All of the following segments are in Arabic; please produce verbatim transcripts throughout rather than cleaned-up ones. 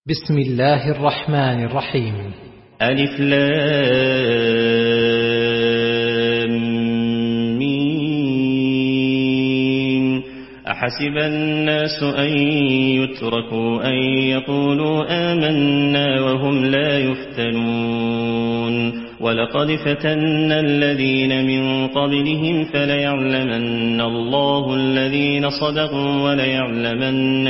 بسم الله الرحمن الرحيم. ألف لام ميم. أحسب الناس أن يتركوا أن يقولوا آمنا وهم لا يفتنون ولقد فتنا الذين من قبلهم فليعلمن الله الذين صدقوا وليعلمن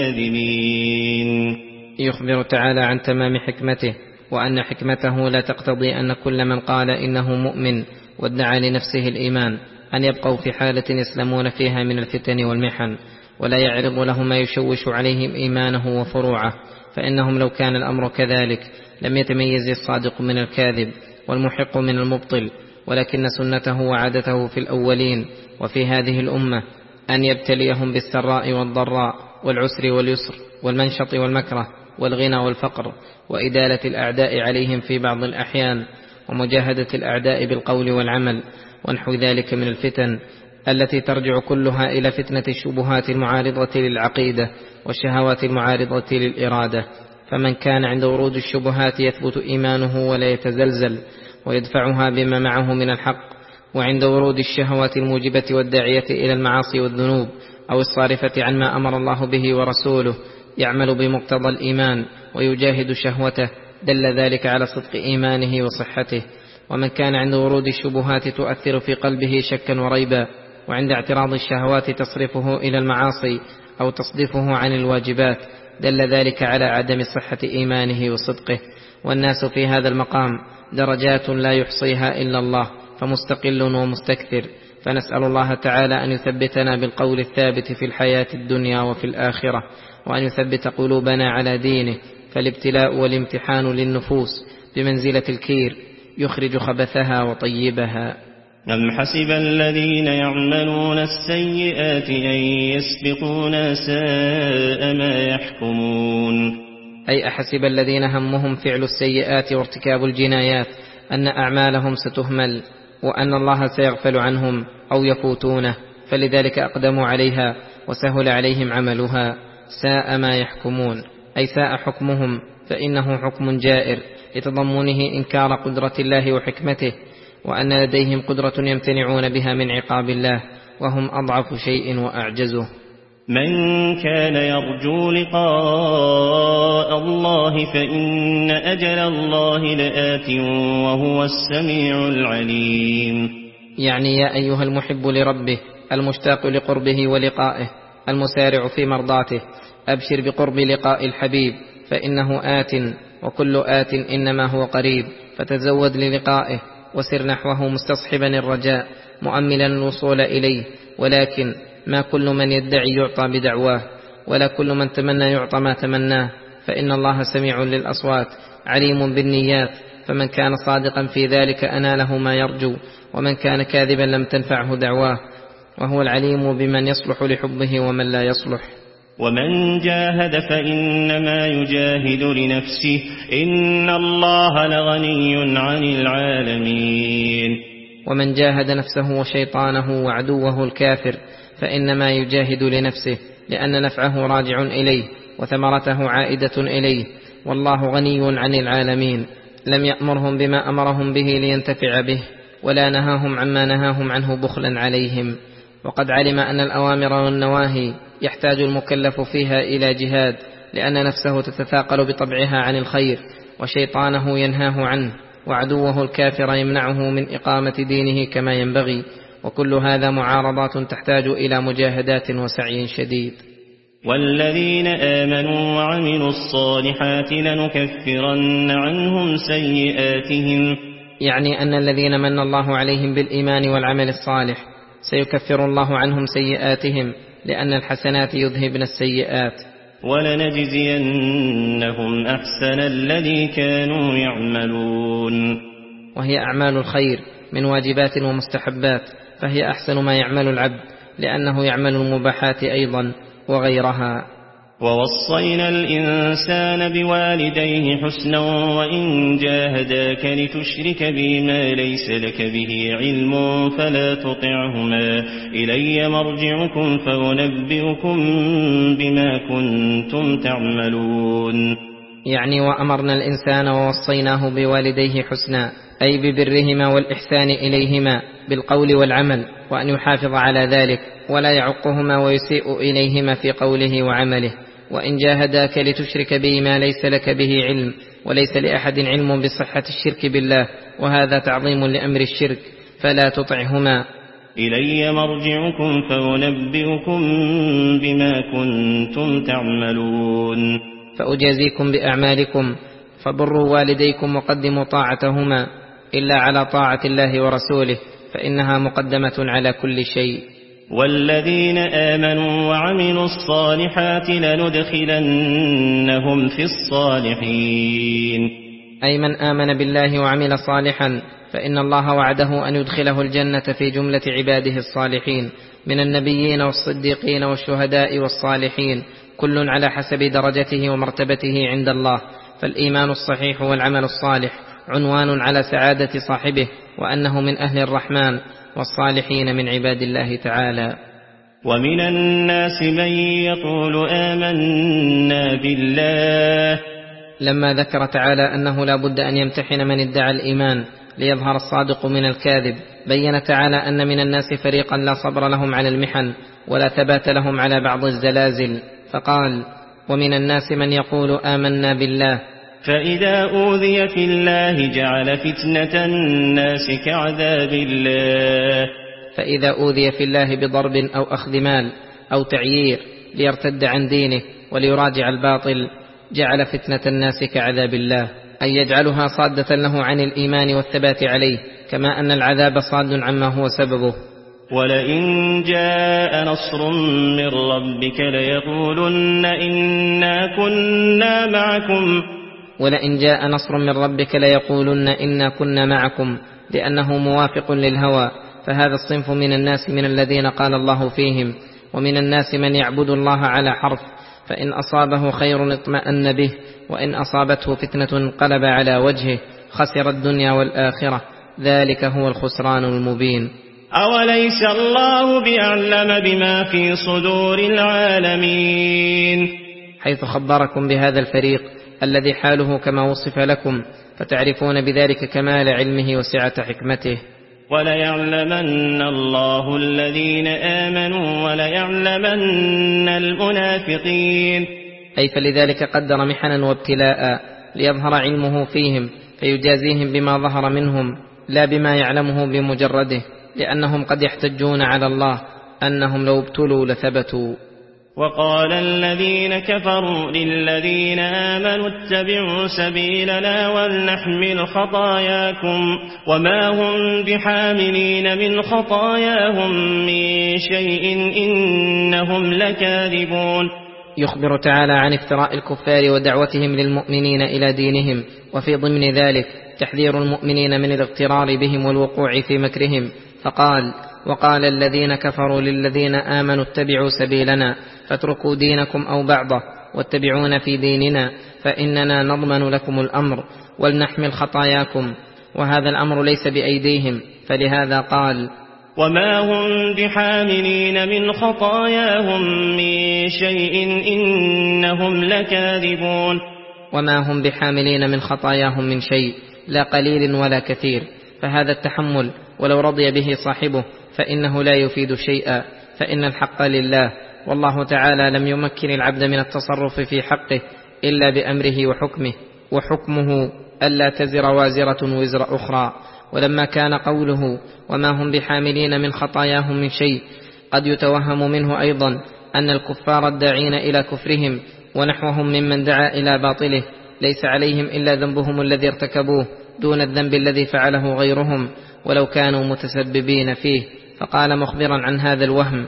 الكاذبين. يخبر تعالى عن تمام حكمته، وأن حكمته لا تقتضي أن كل من قال إنه مؤمن وادعى لنفسه الإيمان أن يبقوا في حالة يسلمون فيها من الفتن والمحن، ولا يعرض له ما يشوش عليهم إيمانه وفروعه، فإنهم لو كان الأمر كذلك لم يتميز الصادق من الكاذب والمحق من المبطل، ولكن سنته وعادته في الأولين وفي هذه الأمة أن يبتليهم بالسراء والضراء والعسر واليسر والمنشط والمكره والغنى والفقر، وإدالة الأعداء عليهم في بعض الأحيان، ومجاهدة الأعداء بالقول والعمل، ونحو ذلك من الفتن التي ترجع كلها إلى فتنة الشبهات المعارضة للعقيدة والشهوات المعارضة للإرادة. فمن كان عند ورود الشبهات يثبت إيمانه ولا يتزلزل ويدفعها بما معه من الحق، وعند ورود الشهوات الموجبة والداعية إلى المعاصي والذنوب أو الصارفة عن ما أمر الله به ورسوله يعمل بمقتضى الإيمان ويجاهد شهوته، دل ذلك على صدق إيمانه وصحته. ومن كان عند ورود الشبهات تؤثر في قلبه شكا وريبا، وعند اعتراض الشهوات تصرفه إلى المعاصي أو تصدفه عن الواجبات، دل ذلك على عدم صحة إيمانه وصدقه. والناس في هذا المقام درجات لا يحصيها إلا الله، فمستقل ومستكثر، فنسأل الله تعالى أن يثبتنا بالقول الثابت في الحياة الدنيا وفي الآخرة، وأن يثبت قلوبنا على دينه، فالابتلاء والامتحان للنفوس بمنزلة الكير يخرج خبثها وطيبها. أم حسب الذين يعملون السيئات أن يسبقونا ساء ما يحكمون. أي أحسب الذين همهم فعل السيئات وارتكاب الجنايات أن أعمالهم ستهمل، وأن الله سيغفل عنهم أو يفوتونه، فلذلك أقدموا عليها وسهل عليهم عملها. ساء ما يحكمون أي ساء حكمهم، فإنه حكم جائر لتضمنه إنكار قدرة الله وحكمته، وأن لديهم قدرة يمتنعون بها من عقاب الله، وهم أضعف شيء وأعجزه. من كان يرجو لقاء الله فإن أجل الله لآت وهو السميع العليم. يعني يا أيها المحب لربه المشتاق لقربه ولقائه المسارع في مرضاته، أبشر بقرب لقاء الحبيب، فإنه آت، وكل آت إنما هو قريب، فتزود للقائه وسر نحوه مستصحبا الرجاء مؤملا الوصول إليه. ولكن ما كل من يدعي يعطى بدعواه، ولا كل من تمنى يعطى ما تمناه، فإن الله سميع للأصوات عليم بالنيات، فمن كان صادقا في ذلك أناله ما يرجو، ومن كان كاذبا لم تنفعه دعواه، وهو العليم بمن يصلح لحبه ومن لا يصلح. ومن جاهد فإنما يجاهد لنفسه إن الله لغني عن العالمين. ومن جاهد نفسه وشيطانه وعدوه الكافر فإنما يجاهد لنفسه، لأن نفعه راجع إليه وثمرته عائدة إليه، والله غني عن العالمين. لم يأمرهم بما أمرهم به لينتفع به، ولا نهاهم عما نهاهم عنه بخلا عليهم. وقد علم أن الأوامر والنواهي يحتاج المكلف فيها إلى جهاد، لأن نفسه تتثاقل بطبعها عن الخير، وشيطانه ينهاه عنه، وعدوه الكافر يمنعه من إقامة دينه كما ينبغي. وكل هذا معارضات تحتاج إلى مجاهدات وسعي شديد. والذين آمنوا وعملوا الصالحات لنكفرن عنهم سيئاتهم، يعني أن الذين من الله عليهم بالإيمان والعمل الصالح سيكفر الله عنهم سيئاتهم، لأن الحسنات يذهبن السيئات. ولنجزينهم أحسن الذي كانوا يعملون. وهي أعمال الخير من واجبات ومستحبات، فهي أحسن ما يعمل العبد، لأنه يعمل المباحات أيضا وغيرها. ووصينا الإنسان بوالديه حسنا وإن جاهداك لتشرك بي ما ليس لك به علم فلا تطعهما، إلي مرجعكم فأنبئكم بما كنتم تعملون. يعني وأمرنا الإنسان ووصيناه بوالديه حسنا، أي ببرهما والإحسان إليهما بالقول والعمل، وأن يحافظ على ذلك ولا يعقهما ويسيء إليهما في قوله وعمله. وإن جاهداك لتشرك بي ما ليس لك به علم، وليس لأحد علم بصحة الشرك بالله، وهذا تعظيم لأمر الشرك، فلا تطعهما. إلي مرجعكم فأنبئكم بما كنتم تعملون. فأجازيكم بأعمالكم، فبروا والديكم وقدموا طاعتهما، إلا على طاعة الله ورسوله، فإنها مقدمة على كل شيء. والذين آمنوا وعملوا الصالحات لندخلنهم في الصالحين. أي من آمن بالله وعمل صالحا فإن الله وعده أن يدخله الجنة في جملة عباده الصالحين من النبيين والصديقين والشهداء والصالحين، كل على حسب درجته ومرتبته عند الله. فالإيمان الصحيح والعمل الصالح عنوان على سعادة صاحبه، وأنه من أهل الرحمن والصالحين من عباد الله تعالى. ومن الناس من يقول آمنا بالله. لما ذكر تعالى أنه لا بد أن يمتحن من ادعى الإيمان ليظهر الصادق من الكاذب، بين تعالى أن من الناس فريقا لا صبر لهم على المحن ولا ثبات لهم على بعض الزلازل، فقال: ومن الناس من يقول آمنا بالله فإذا أوذي في الله جعل فتنة الناس كعذاب الله. فإذا أوذي في الله بضرب أو أخذ مال أو تعيير ليرتد عن دينه وليراجع الباطل جعل فتنة الناس كعذاب الله، أي يجعلها صادة له عن الإيمان والثبات عليه، كما أن العذاب صاد عما هو سببه. ولئن جاء نصر من ربك ليقولن إنا كنا معكم. ولئن جاء نصر من ربك ليقولن إنا كنا معكم، لأنه موافق للهوى، فهذا الصنف من الناس من الذين قال الله فيهم: ومن الناس من يعبد الله على حرف، فإن أصابه خير اطمأن به، وإن أصابته فتنة انقلب على وجهه، خسر الدنيا والآخرة، ذلك هو الخسران المبين. أوليس الله بأعلم بما في صدور العالمين، حيث خبركم بهذا الفريق الذي حاله كما وصف لكم، فتعرفون بذلك كمال علمه وسعة حكمته. وليعلمن الله الذين آمنوا وليعلمن المنافقين. أي فلذلك قدر محنا وابتلاء ليظهر علمه فيهم، فيجازيهم بما ظهر منهم لا بما يعلمه بمجرده، لأنهم قد يحتجون على الله أنهم لو ابتلوا لثبتوا. وقال الذين كفروا للذين آمنوا اتبعوا سبيلنا ولنحمل خطاياكم وما هم بحاملين من خطاياهم من شيء إنهم لكاذبون. يخبر تعالى عن افتراء الكفار ودعوتهم للمؤمنين إلى دينهم، وفي ضمن ذلك تحذير المؤمنين من الاغترار بهم والوقوع في مكرهم، فقال: وقال الذين كفروا للذين آمنوا اتبعوا سبيلنا فاتركوا دينكم أو بعضه واتبعونا في ديننا فإننا نضمن لكم الأمر ولنحمل خطاياكم، وهذا الأمر ليس بأيديهم، فلهذا قال: وما هم بحاملين من خطاياهم من شيء إنهم لكاذبون. وما هم بحاملين من خطاياهم من شيء، لا قليل ولا كثير، فهذا التحمل ولو رضي به صاحبه فإنه لا يفيد شيئا، فإن الحق لله، والله تعالى لم يمكن العبد من التصرف في حقه إلا بأمره وحكمه، وحكمه ألا تزر وازرة وزر أخرى. ولما كان قوله وما هم بحاملين من خطاياهم من شيء قد يتوهم منه أيضا أن الكفار الداعين إلى كفرهم ونحوهم ممن دعا إلى باطله ليس عليهم إلا ذنبهم الذي ارتكبوه دون الذنب الذي فعله غيرهم ولو كانوا متسببين فيه، فقال مخبرا عن هذا الوهم: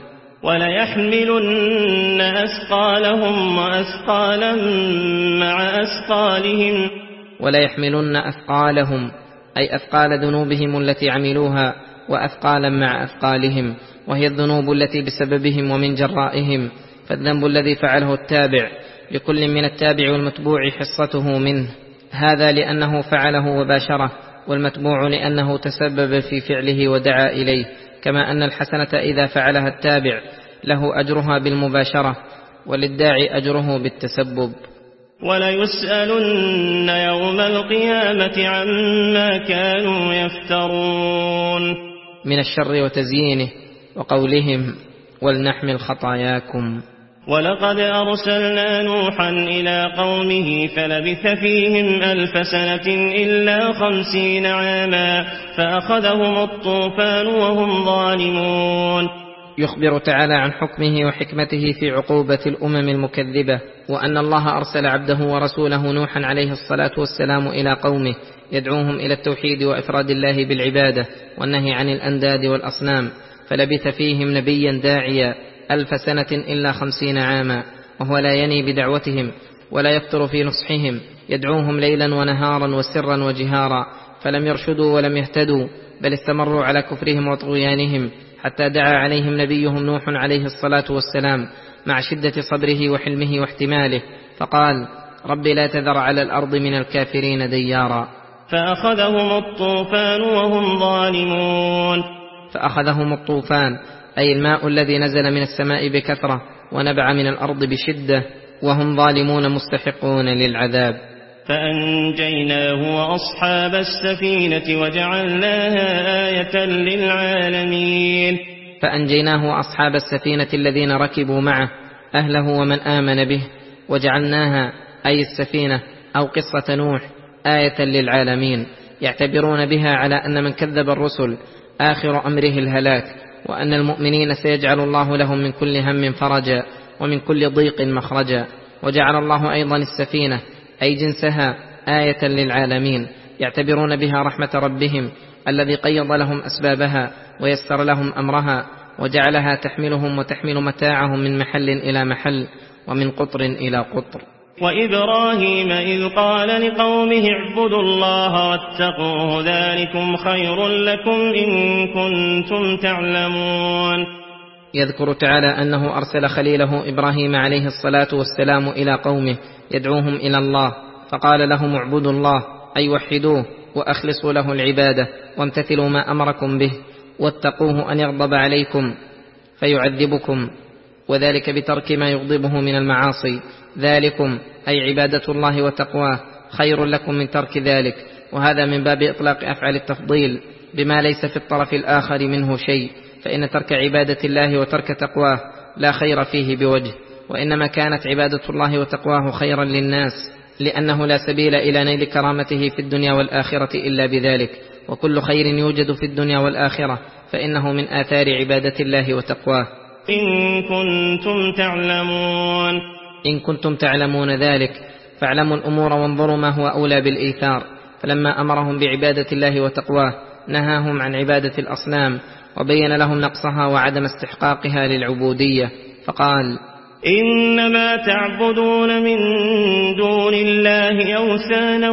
وليحملن أثقالهم وأثقالا مع أثقالهم. وليحملن أثقالهم أي أثقال ذنوبهم التي عملوها، وأثقالا مع أثقالهم، وهي الذنوب التي بسببهم ومن جرائهم. فالذنب الذي فعله التابع لكل من التابع والمتبوع حصته منه، هذا لأنه فعله وباشره، والمتبوع لأنه تسبب في فعله ودعا إليه، كما أن الحسنة إذا فعلها التابع له أجرها بالمباشرة، وللداعي أجره بالتسبب. وليسألن يوم القيامة عما كانوا يفترون. من الشر وتزيينه، وقولهم ولنحمل خطاياكم. ولقد أرسلنا نوحا إلى قومه فلبث فيهم ألف سنة إلا خمسين عاما فأخذهم الطوفان وهم ظالمون. يخبر تعالى عن حكمه وحكمته في عقوبة الأمم المكذبة، وأن الله أرسل عبده ورسوله نوحا عليه الصلاة والسلام إلى قومه يدعوهم إلى التوحيد وإفراد الله بالعبادة والنهي عن الأنداد والأصنام، فلبث فيهم نبيا داعيا ألف سنة إلا خمسين عاما، وهو لا يني بدعوتهم ولا يفتر في نصحهم، يدعوهم ليلا ونهارا وسرا وجهارا، فلم يرشدوا ولم يهتدوا، بل استمروا على كفرهم وطغيانهم، حتى دعا عليهم نبيهم نوح عليه الصلاة والسلام مع شدة صبره وحلمه واحتماله، فقال: رب لا تذر على الأرض من الكافرين ديارا. فأخذهم الطوفان وهم ظالمون. فأخذهم الطوفان أي الماء الذي نزل من السماء بكثرة ونبع من الأرض بشدة، وهم ظالمون مستحقون للعذاب. فأنجيناه وأصحاب السفينة وجعلناها آية للعالمين. فأنجيناه وأصحاب السفينة الذين ركبوا معه أهله ومن آمن به، وجعلناها أي السفينة أو قصة نوح آية للعالمين، يعتبرون بها على أن من كذب الرسل آخر أمره الهلاك، وأن المؤمنين سيجعل الله لهم من كل هم فرجا ومن كل ضيق مخرجا. وجعل الله أيضا السفينة أي جنسها آية للعالمين، يعتبرون بها رحمة ربهم الذي قيض لهم أسبابها ويسر لهم أمرها، وجعلها تحملهم وتحمل متاعهم من محل إلى محل ومن قطر إلى قطر. وإبراهيم إذ قال لقومه اعبدوا الله واتقوه ذلكم خير لكم إن كنتم تعلمون. يذكر تعالى أنه أرسل خليله إبراهيم عليه الصلاة والسلام إلى قومه يدعوهم إلى الله، فقال لهم اعبدوا الله أي وحدوه وأخلصوا له العبادة وامتثلوا ما أمركم به، واتقوه أن يغضب عليكم فيعذبكم، وذلك بترك ما يغضبه من المعاصي. ذلكم أي عبادة الله وتقواه خير لكم من ترك ذلك، وهذا من باب إطلاق أفعال التفضيل بما ليس في الطرف الآخر منه شيء، فإن ترك عبادة الله وترك تقواه لا خير فيه بوجه، وإنما كانت عبادة الله وتقواه خيرا للناس، لأنه لا سبيل إلى نيل كرامته في الدنيا والآخرة إلا بذلك، وكل خير يوجد في الدنيا والآخرة فإنه من آثار عبادة الله وتقواه. إن كنتم تعلمون. إن كنتم تعلمون ذلك فاعلموا الأمور وانظروا ما هو أولى بالإيثار، فلما أمرهم بعبادة الله وتقواه نهاهم عن عبادة الأصنام وبين لهم نقصها وعدم استحقاقها للعبودية، فقال: إنما تعبدون من دون الله أوثانا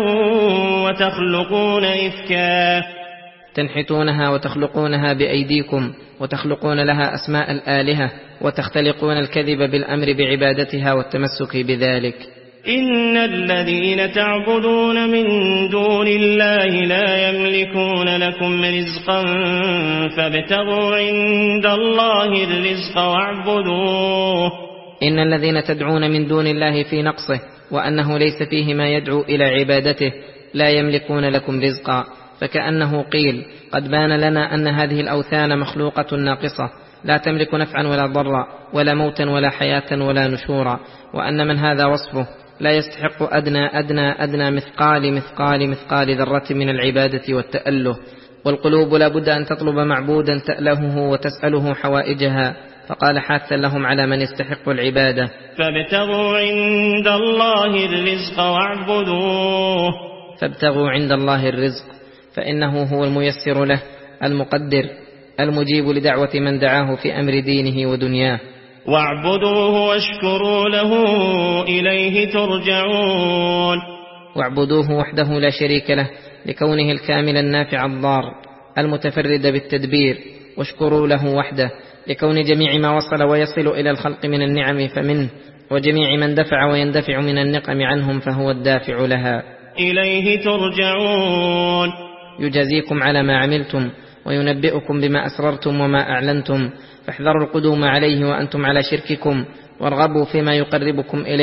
وتخلقون إفكا. تنحتونها وتخلقونها بأيديكم، وتخلقون لها أسماء الآلهة، وتختلقون الكذب بالأمر بعبادتها والتمسك بذلك. إن الذين تعبدون من دون الله لا يملكون لكم رزقا فابتغوا عند الله الرزق واعبدوه. إن الذين تدعون من دون الله في نقصه وأنه ليس فيه ما يدعو إلى عبادته لا يملكون لكم رزقا، فكأنه قيل: قد بان لنا أن هذه الأوثان مخلوقة ناقصة لا تملك نفعا ولا ضرا ولا موتا ولا حياة ولا نشورا، وأن من هذا وصفه لا يستحق أدنى أدنى أدنى مثقال مثقال مثقال ذرة من العبادة والتأله. والقلوب لا بد أن تطلب معبودا تألهه وتسأله حوائجها، فقال حاثا لهم على من يستحق العبادة: فابتغوا عند الله الرزق واعبدوه. فابتغوا عند الله الرزق، فإنه هو الميسر له المقدر المجيب لدعوة من دعاه في أمر دينه ودنياه. واعبدوه واشكروا له إليه ترجعون. واعبدوه وحده لا شريك له لكونه الكامل النافع الضار المتفرد بالتدبير، واشكروا له وحده لكون جميع ما وصل ويصل إلى الخلق من النعم فمنه، وجميع من دفع ويندفع من النقم عنهم فهو الدافع لها. إليه ترجعون. يجازيكم على ما عملتم وينبئكم بما أسررتم وما أعلنتم، فاحذروا القدوم عليه وأنتم على شرككم، وارغبوا فيما يقربكم إليه،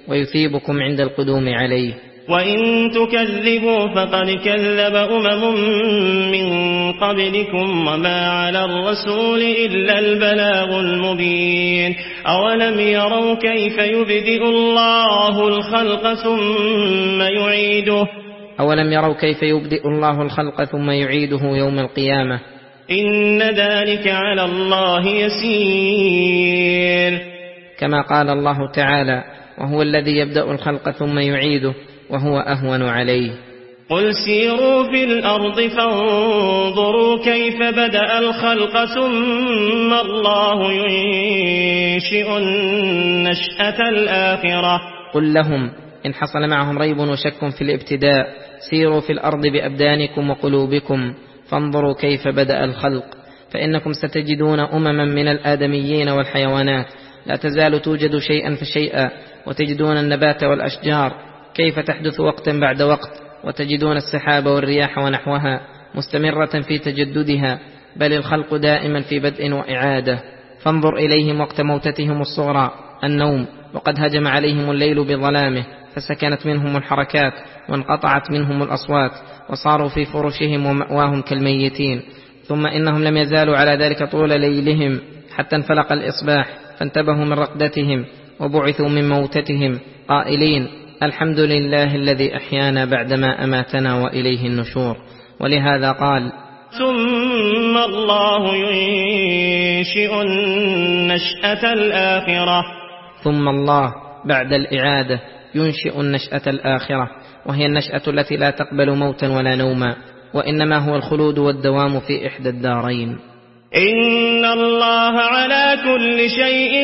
ويثيبكم عند القدوم عليه. وإن تكذبوا فقد كذب أمم من قبلكم وما على الرسول إلا البلاغ المبين. أولم يروا كيف يبدئ الله الخلق ثم يعيده أولم يروا كيف يبدئ الله الخلق ثم يعيده يوم القيامة إن ذلك على الله يسير. كما قال الله تعالى وهو الذي يبدأ الخلق ثم يعيده وهو أهون عليه. قل سيروا في الأرض فانظروا كيف بدأ الخلق ثم الله ينشئ النشأة الآخرة. قل لهم إن حصل معهم ريب وشك في الابتداء سيروا في الأرض بأبدانكم وقلوبكم فانظروا كيف بدأ الخلق، فإنكم ستجدون أمما من الآدميين والحيوانات لا تزال توجد شيئا فشيئا، وتجدون النبات والأشجار كيف تحدث وقتا بعد وقت، وتجدون السحاب والرياح ونحوها مستمرة في تجددها، بل الخلق دائما في بدء وإعادة. فانظر إليهم وقت موتتهم الصغرى النوم، وقد هجم عليهم الليل بظلامه فسكنت منهم الحركات وانقطعت منهم الأصوات وصاروا في فرشهم ومأواهم كالميتين، ثم إنهم لم يزالوا على ذلك طول ليلهم حتى انفلق الإصباح فانتبهوا من رقدتهم وبعثوا من موتتهم قائلين الحمد لله الذي أحيانا بعدما أماتنا وإليه النشور. ولهذا قال ثم الله ينشئ النشأة الآخرة. ثم الله بعد الإعادة ينشئ النشأة الآخرة، وهي النشأة التي لا تقبل موتا ولا نوما، وإنما هو الخلود والدوام في إحدى الدارين. إن الله على كل شيء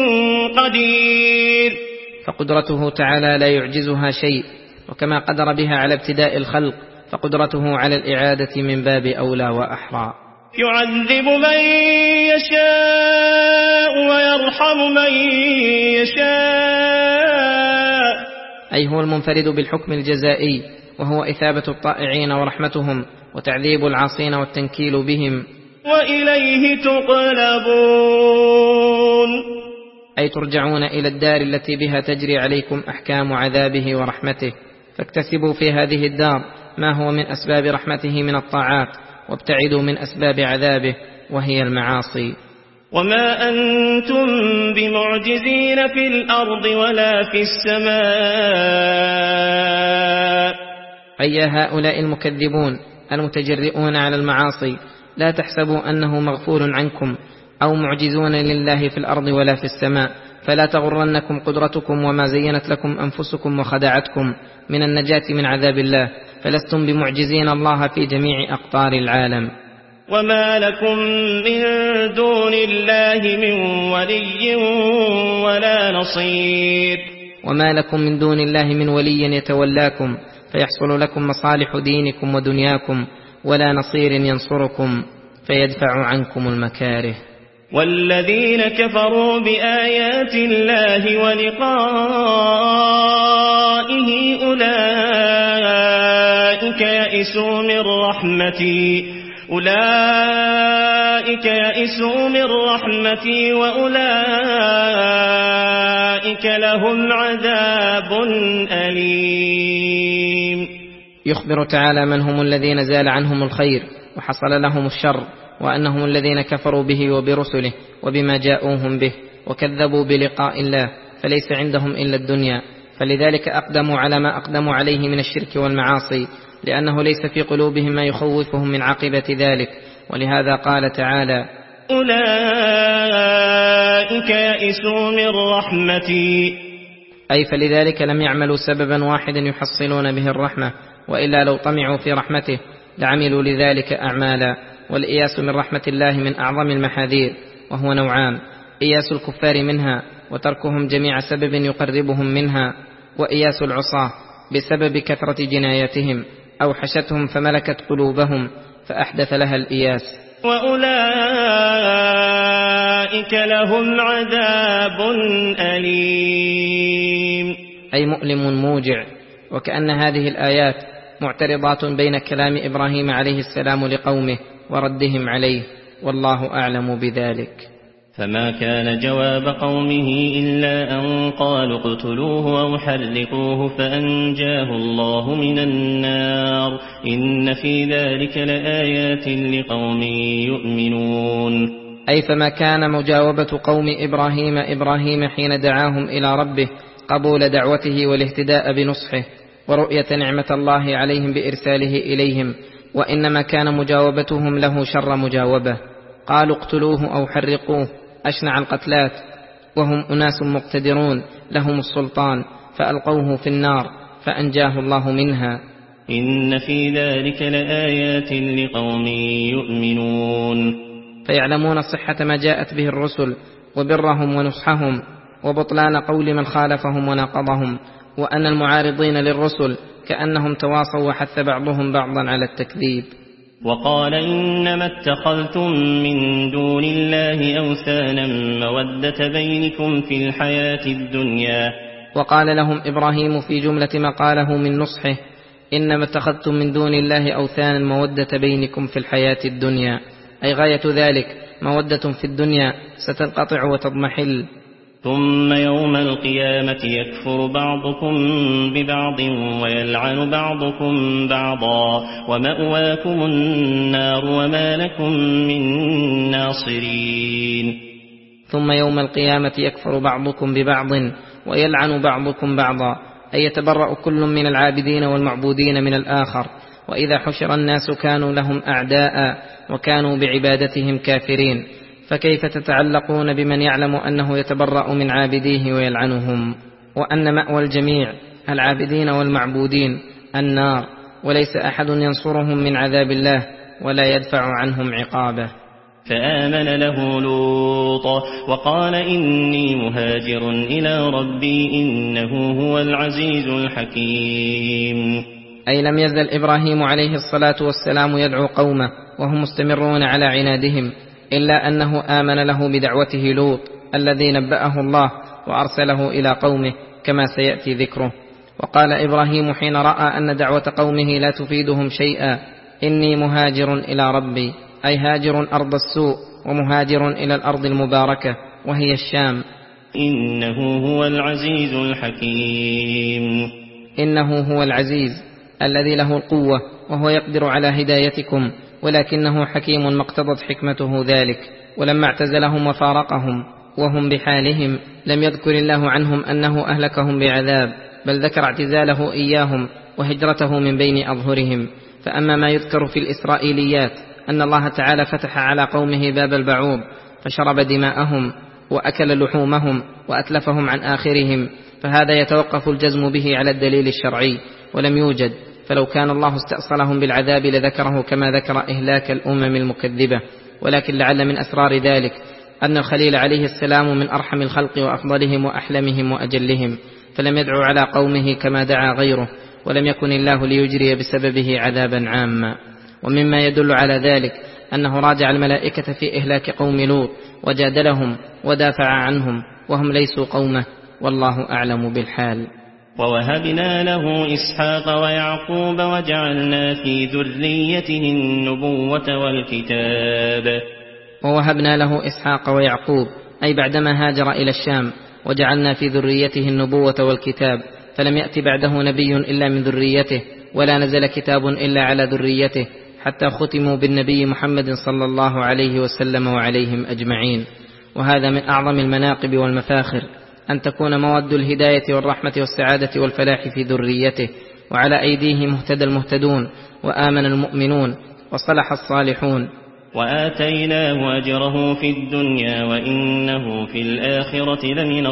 قدير. فقدرته تعالى لا يعجزها شيء، وكما قدر بها على ابتداء الخلق فقدرته على الإعادة من باب أولى وأحرى. يعذب من يشاء ويرحم من يشاء، أي هو المنفرد بالحكم الجزائي، وهو إثابة الطائعين ورحمتهم، وتعذيب العاصين والتنكيل بهم. وإليه تقلبون، أي ترجعون إلى الدار التي بها تجري عليكم أحكام عذابه ورحمته، فاكتسبوا في هذه الدار ما هو من أسباب رحمته من الطاعات، وابتعدوا من أسباب عذابه وهي المعاصي. وما أنتم بمعجزين في الأرض ولا في السماء. أي هؤلاء المكذبون المتجرئون على المعاصي، لا تحسبوا أنه مغفور عنكم أو معجزون لله في الأرض ولا في السماء، فلا تغرنكم قدرتكم وما زينت لكم أنفسكم وخدعتكم من النجاة من عذاب الله، فلستم بمعجزين الله في جميع أقطار العالم. وما لكم من دون الله من ولي ولا نصير. وما لكم من دون الله من ولي يتولاكم فيحصل لكم مصالح دينكم ودنياكم، ولا نصير ينصركم فيدفع عنكم المكاره. والذين كفروا بآيات الله ولقائه أولئك يئسوا من رحمتي أولئك يئسوا من رحمتي وأولئك لهم عذاب أليم. يخبر تعالى من هم الذين زال عنهم الخير وحصل لهم الشر، وأنهم الذين كفروا به وبرسله وبما جاءوهم به وكذبوا بلقاء الله، فليس عندهم إلا الدنيا، فلذلك أقدموا على ما أقدموا عليه من الشرك والمعاصي، لأنه ليس في قلوبهم ما يخوفهم من عاقبة ذلك. ولهذا قال تعالى أولئك يئسوا من رحمتي، أي فلذلك لم يعملوا سببا واحدا يحصلون به الرحمة، وإلا لو طمعوا في رحمته لعملوا لذلك أعمالا. والإياس من رحمة الله من أعظم المحاذير، وهو نوعان: إياس الكفار منها وتركهم جميع سبب يقربهم منها، وإياس العصاة بسبب كثرة جناياتهم أوحشتهم فملكت قلوبهم فأحدث لها الإياس. وأولئك لهم عذاب أليم، أي مؤلم موجع. وكأن هذه الآيات معترضات بين كلام إبراهيم عليه السلام لقومه وردهم عليه، والله أعلم بذلك. فما كان جواب قومه إلا أن قالوا اقتلوه أو حرقوه فأنجاه الله من النار إن في ذلك لآيات لقوم يؤمنون. أي فما كان مجاوبة قوم إبراهيم إبراهيم حين دعاهم إلى ربه قبول دعوته والاهتداء بنصحه ورؤية نعمة الله عليهم بإرساله إليهم، وإنما كان مجاوبتهم له شر مجاوبة. قالوا اقتلوه أو حرقوه أشنع القتلات، وهم أناس مقتدرون لهم السلطان، فألقوه في النار فأنجاه الله منها. إن في ذلك لآيات لقوم يؤمنون. فيعلمون صحة ما جاءت به الرسل وبرهم ونصحهم وبطلان قول من خالفهم وناقضهم، وأن المعارضين للرسل كأنهم تواصوا وحث بعضهم بعضا على التكذيب. وقال إنما اتخذتم من دون الله أوثانا مودة بينكم في الحياة الدنيا. وقال لهم إبراهيم في جملة ما قاله من نصحه إنما اتخذتم من دون الله أوثانا مودة بينكم في الحياة الدنيا، أي غاية ذلك مودة في الدنيا ستنقطع وتضمحل. ثم يوم القيامة يكفر بعضكم ببعض ويلعن بعضكم بعضا ومأواكم النار وما لكم من ناصرين. ثم يوم القيامة يكفر بعضكم ببعض ويلعن بعضكم بعضا، أي يتبرأ كل من العابدين والمعبودين من الآخر، وإذا حشر الناس كانوا لهم أعداء وكانوا بعبادتهم كافرين، فكيف تتعلقون بمن يعلم أنه يتبرأ من عابديه ويلعنهم، وأن مأوى الجميع العابدين والمعبودين النار، وليس أحد ينصرهم من عذاب الله ولا يدفع عنهم عقابه. فآمن له لوط وقال إني مهاجر إلى ربي إنه هو العزيز الحكيم. أي لم يزل إبراهيم عليه الصلاة والسلام يدعو قومه وهم مستمرون على عنادهم، إلا أنه آمن له بدعوته لوط الذي نبأه الله وأرسله إلى قومه كما سيأتي ذكره. وقال إبراهيم حين رأى أن دعوة قومه لا تفيدهم شيئا إني مهاجر إلى ربي، أي هاجر أرض السوء ومهاجر إلى الأرض المباركة وهي الشام. إنه هو العزيز الحكيم. إنه هو العزيز الذي له القوة وهو يقدر على هدايتكم، ولكنه حكيم ما اقتضت حكمته ذلك. ولما اعتزلهم وفارقهم وهم بحالهم لم يذكر الله عنهم أنه أهلكهم بعذاب، بل ذكر اعتزاله إياهم وهجرته من بين أظهرهم. فأما ما يذكر في الإسرائيليات أن الله تعالى فتح على قومه باب البعوض فشرب دماءهم وأكل لحومهم وأتلفهم عن آخرهم، فهذا يتوقف الجزم به على الدليل الشرعي ولم يوجد، فلو كان الله استأصلهم بالعذاب لذكره كما ذكر إهلاك الأمم المكذبة. ولكن لعل من أسرار ذلك أن الخليل عليه السلام من أرحم الخلق وأفضلهم وأحلمهم وأجلهم، فلم يدعو على قومه كما دعا غيره، ولم يكن الله ليجري بسببه عذابا عاما. ومما يدل على ذلك أنه راجع الملائكة في إهلاك قوم لوط وجادلهم ودافع عنهم وهم ليسوا قومه، والله أعلم بالحال. ووهبنا له إسحاق ويعقوب وجعلنا في ذريته النبوة والكتاب. ووهبنا له إسحاق ويعقوب أي بعدما هاجر إلى الشام، وجعلنا في ذريته النبوة والكتاب، فلم يأتي بعده نبي إلا من ذريته، ولا نزل كتاب إلا على ذريته، حتى ختموا بالنبي محمد صلى الله عليه وسلم وعليهم أجمعين. وهذا من أعظم المناقب والمفاخر أن تكون مواد الهداية والرحمة والسعادة والفلاح في ذريته، وعلى أيديهم اهتدى المهتدون وآمن المؤمنون وصلح الصالحون. وآتيناه أجره في الدنيا وإنه في الآخرة لمن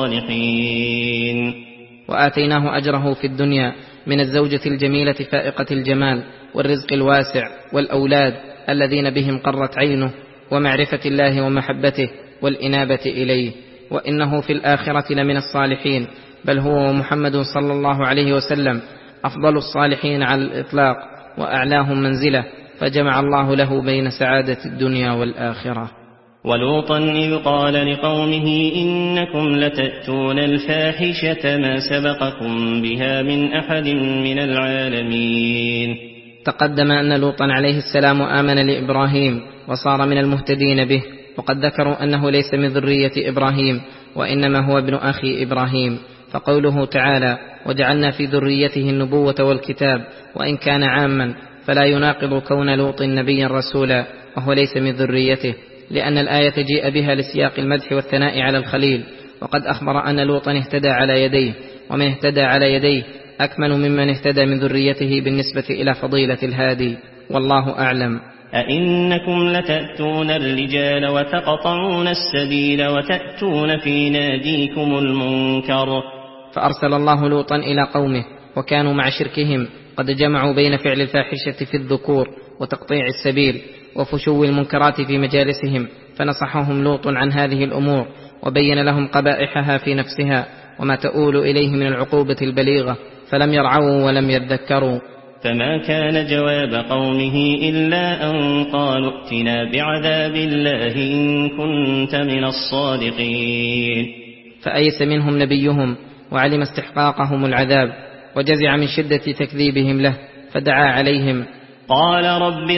الصالحين. وآتيناه أجره في الدنيا من الزوجة الجميلة فائقة الجمال والرزق الواسع والأولاد الذين بهم قرت عينه ومعرفة الله ومحبته والإنابة إليه، وإنه في الآخرة لمن الصالحين، بل هو ومحمد صلى الله عليه وسلم أفضل الصالحين على الإطلاق وأعلاهم منزلة، فجمع الله له بين سعادة الدنيا والآخرة. ولوطا إذ قال لقومه إنكم لتأتون الفاحشة ما سبقكم بها من أحد من العالمين. تقدم أن لوطا عليه السلام آمن لإبراهيم وصار من المهتدين به، وقد ذكروا أنه ليس من ذرية إبراهيم وإنما هو ابن أخي إبراهيم. فقوله تعالى وجعلنا في ذريته النبوة والكتاب وإن كان عاما فلا يناقض كون لوط نبيا رسولا وهو ليس من ذريته، لأن الآية جيء بها لسياق المدح والثناء على الخليل، وقد أخبر أن لوطا اهتدى على يديه، ومن اهتدى على يديه أكمل ممن اهتدى من ذريته بالنسبة إلى فضيلة الهادي، والله أعلم. أئنكم لتأتون الرجال وتقطعون السبيل وتأتون في ناديكم المنكر. فأرسل الله لوطا إلى قومه، وكانوا مع شركهم قد جمعوا بين فعل الفاحشة في الذكور وتقطيع السبيل وفشو المنكرات في مجالسهم، فنصحهم لوط عن هذه الأمور وبين لهم قبائحها في نفسها وما تؤول إليه من العقوبة البليغة، فلم يرعوا ولم يذكروا. فما كان جواب قومه إلا أن قالوا ائتنا بعذاب الله إن كنت من الصادقين. فأيس منهم نبيهم وعلم استحقاقهم العذاب، وجزع من شدة تكذيبهم له، فدعا عليهم قال رب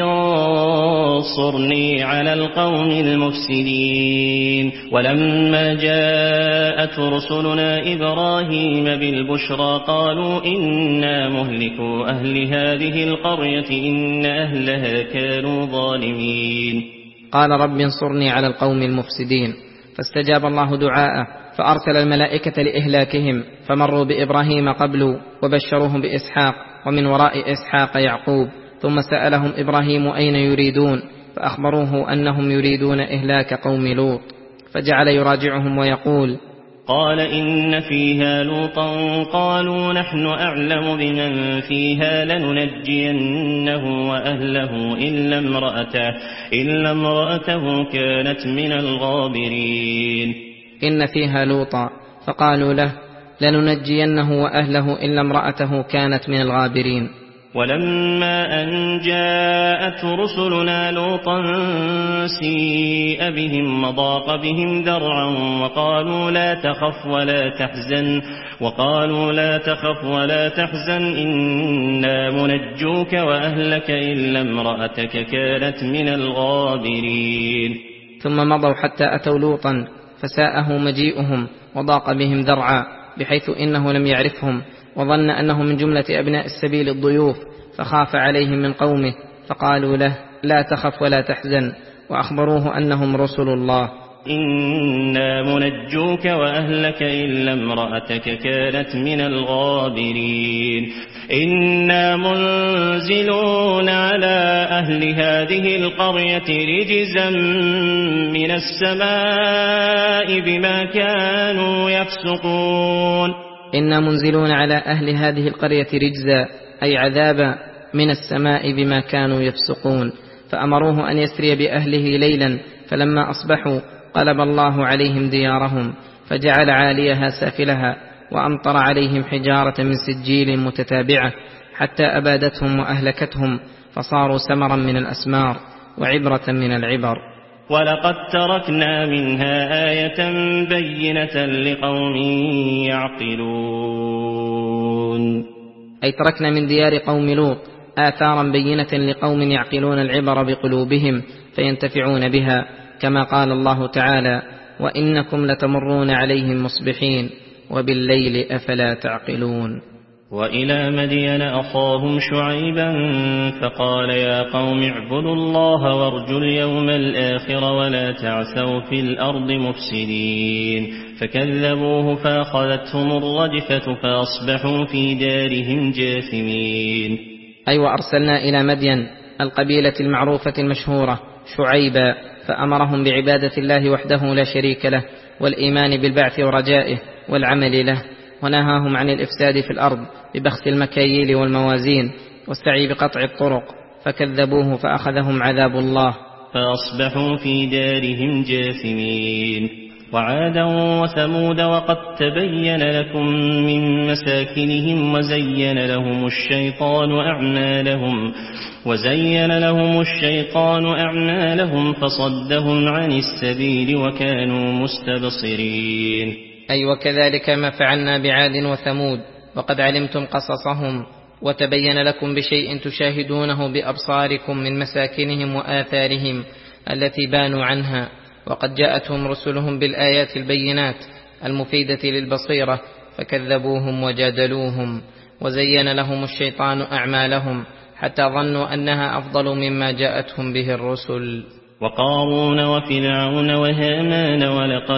انصرني على القوم المفسدين. ولما جاءت رسلنا إبراهيم بالبشرى قالوا إنا مهلكو أهل هذه القرية إن أهلها كانوا ظالمين. قال رب انصرني على القوم المفسدين، فاستجاب الله دعاءه، فأرسل الملائكة لإهلاكهم، فمروا بإبراهيم قبل وبشروهم بإسحاق، ومن وراء إسحاق يعقوب. ثم سألهم إبراهيم أين يريدون، فأخبروه أنهم يريدون إهلاك قوم لوط، فجعل يراجعهم ويقول قال إن فيها لوطا قالوا نحن أعلم بمن فيها لننجينه وأهله إلا امرأته, إلا امرأته كانت من الغابرين. إن فيها لوطا، فقالوا له لننجينه وأهله إلا امرأته كانت من الغابرين. ولما أن جاءت رسلنا لوطا سيء بهم وضاق بهم ذرعا وقالوا لا تخف ولا تحزن وقالوا لا تخف ولا تحزن إنا منجوك وأهلك إلا امرأتك كانت من الغابرين. ثم مضوا حتى أتوا لوطا فساءه مجيئهم وضاق بهم ذرعا، بحيث إنه لم يعرفهم وظن أنه من جملة أبناء السبيل الضيوف، فخاف عليهم من قومه، فقالوا له لا تخف ولا تحزن، وأخبروه أنهم رسل الله. إنا منجوك وأهلك إلا امرأتك كانت من الغابرين. إنا منزلون على أهل هذه القرية رجزا من السماء بما كانوا يفسقون. إنا منزلون على أهل هذه القرية رجزا، أي عذابا من السماء بما كانوا يفسقون. فأمروه أن يسري بأهله ليلا، فلما أصبحوا قلب الله عليهم ديارهم، فجعل عاليها سافلها، وأمطر عليهم حجارة من سجيل متتابعة حتى أبادتهم وأهلكتهم، فصاروا سمرا من الأسمار وعبرة من العبر. ولقد تركنا منها آية بينة لقوم يعقلون. أي تركنا من ديار قوم لوط آثارا بينة لقوم يعقلون العبر بقلوبهم فينتفعون بها، كما قال الله تعالى وإنكم لتمرون عليهم مصبحين وبالليل أفلا تعقلون. وإلى مدين أخاهم شعيبا فقال يا قوم اعبدوا الله وارجوا اليوم الآخر ولا تعثوا في الأرض مفسدين. فكذبوه فأخذتهم الرجفة فأصبحوا في دارهم جاثمين. أي وأرسلنا إلى مدين القبيلة المعروفة المشهورة شعيبا، فأمرهم بعبادة الله وحده لا شريك له، والإيمان بالبعث ورجائه والعمل له، ونهاهم عن الإفساد في الأرض ببخس المكاييل والموازين والسعي بقطع الطرق، فكذبوه فأخذهم عذاب الله فأصبحوا في دارهم جاثمين. وعادا وثمود وقد تبين لكم من مساكنهم وزين لهم الشيطان أعمالهم وزين لهم الشيطان أعمالهم فصدهم عن السبيل وكانوا مستبصرين. أي وكذلك ما فعلنا بعاد وثمود، وقد علمتم قصصهم وتبين لكم بشيء تشاهدونه بأبصاركم من مساكنهم وآثارهم التي بانوا عنها، وقد جاءتهم رسلهم بالآيات البينات المفيدة للبصيرة فكذبوهم وجادلوهم، وزين لهم الشيطان أعمالهم حتى ظنوا أنها أفضل مما جاءتهم به الرسل. وقارون وفرعون وهامان ولقد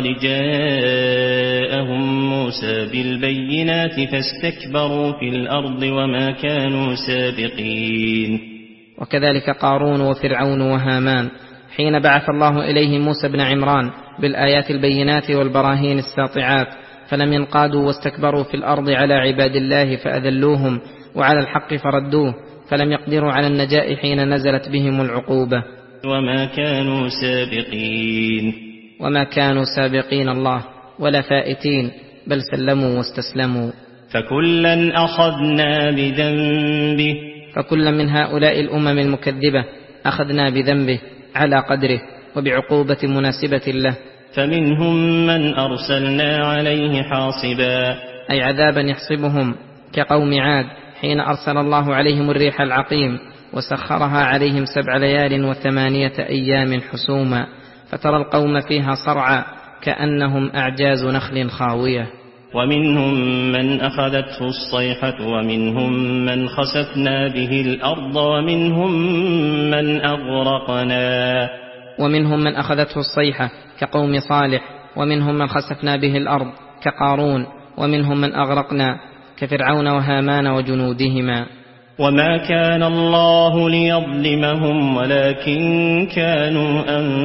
جاءهم موسى بالبينات فاستكبروا في الأرض وما كانوا سابقين. وكذلك قارون وفرعون وهامان حين بعث الله إليه موسى بن عمران بالآيات البينات والبراهين الساطعات فلم ينقادوا واستكبروا في الأرض على عباد الله فأذلوهم، وعلى الحق فردوه، فلم يقدروا على النجاة حين نزلت بهم العقوبة. وما كانوا سابقين وما كانوا سابقين الله ولا فائتين، بل سلموا واستسلموا. فكلا أخذنا بذنبه فكلا من هؤلاء الأمم المكذبة أخذنا بذنبه على قدره وبعقوبة مناسبة له. فمنهم من أرسلنا عليه حاصبا، أي عذابا يحصبهم، كقوم عاد حين أرسل الله عليهم الريح العقيم وسخرها عليهم سبع ليال وثمانية أيام حسوما، فترى القوم فيها صرعى كأنهم أعجاز نخل خاوية. ومنهم من أخذته الصيحة ومنهم من خسفنا به الأرض ومنهم من أغرقنا. ومنهم من أخذته الصيحة كقوم صالح، ومنهم من خسفنا به الأرض كقارون، ومنهم من أغرقنا كفرعون وهامان وجنودهما. وما كان الله ليظلمهم ولكن كانوا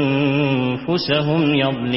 أنفسهم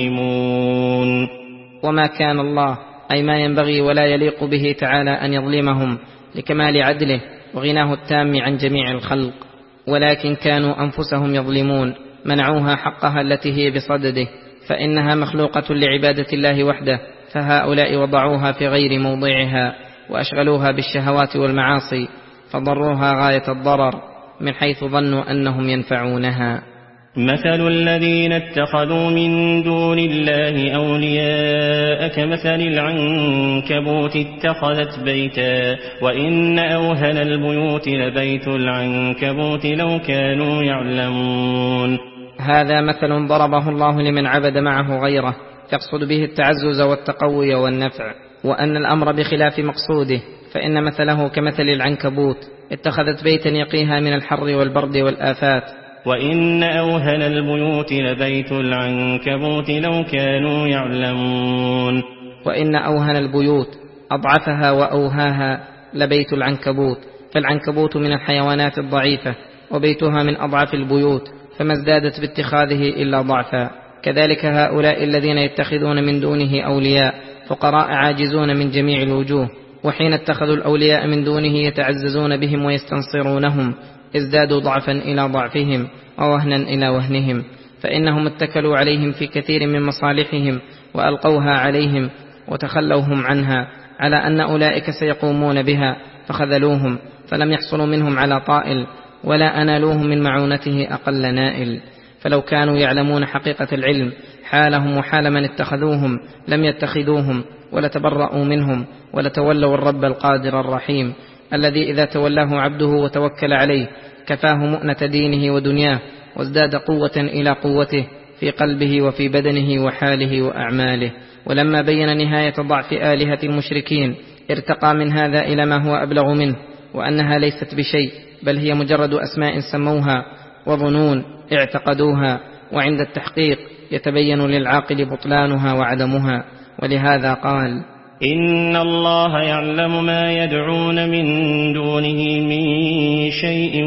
يظلمون. وما كان الله أي ما ينبغي ولا يليق به تعالى أن يظلمهم لكمال عدله وغناه التام عن جميع الخلق، ولكن كانوا أنفسهم يظلمون، منعوها حقها التي هي بصدده، فإنها مخلوقة لعبادة الله وحده، فهؤلاء وضعوها في غير موضعها وأشغلوها بالشهوات والمعاصي، فضروها غاية الضرر من حيث ظنوا أنهم ينفعونها. مثل الذين اتخذوا من دون الله أولياء كمثل العنكبوت اتخذت بيتا وإن أوهن البيوت لبيت العنكبوت لو كانوا يعلمون. هذا مثل ضربه الله لمن عبد معه غيره، يقصد به التعزز والتقوي والنفع، وأن الأمر بخلاف مقصوده، فإن مثله كمثل العنكبوت اتخذت بيتا يقيها من الحر والبرد والآفات. وإن أوهن البيوت لبيت العنكبوت لو كانوا يعلمون. وإن أوهن البيوت أضعفها وأوهاها لبيت العنكبوت، فالعنكبوت من الحيوانات الضعيفة وبيتها من أضعف البيوت، فما ازدادت باتخاذه إلا ضعفا. كذلك هؤلاء الذين يتخذون من دونه أولياء فقراء عاجزون من جميع الوجوه، وحين اتخذوا الأولياء من دونه يتعززون بهم ويستنصرونهم ازدادوا ضعفا إلى ضعفهم ووهنا إلى وهنهم، فإنهم اتكلوا عليهم في كثير من مصالحهم وألقوها عليهم وتخلوهم عنها، على أن أولئك سيقومون بها، فخذلوهم فلم يحصلوا منهم على طائل ولا أنالوهم من معونته أقل نائل. فلو كانوا يعلمون حقيقة العلم حالهم وحال من اتخذوهم لم يتخذوهم ولتبرأوا منهم ولتولوا الرب القادر الرحيم، الذي إذا تولاه عبده وتوكل عليه كفاه مؤنة دينه ودنياه، وازداد قوة إلى قوته في قلبه وفي بدنه وحاله وأعماله. ولما بين نهاية ضعف آلهة المشركين ارتقى من هذا إلى ما هو أبلغ منه، وأنها ليست بشيء بل هي مجرد أسماء سموها وظنون اعتقدوها، وعند التحقيق يتبين للعاقل بطلانها وعدمها. ولهذا قال: إن الله يعلم ما يدعون من دونه من شيء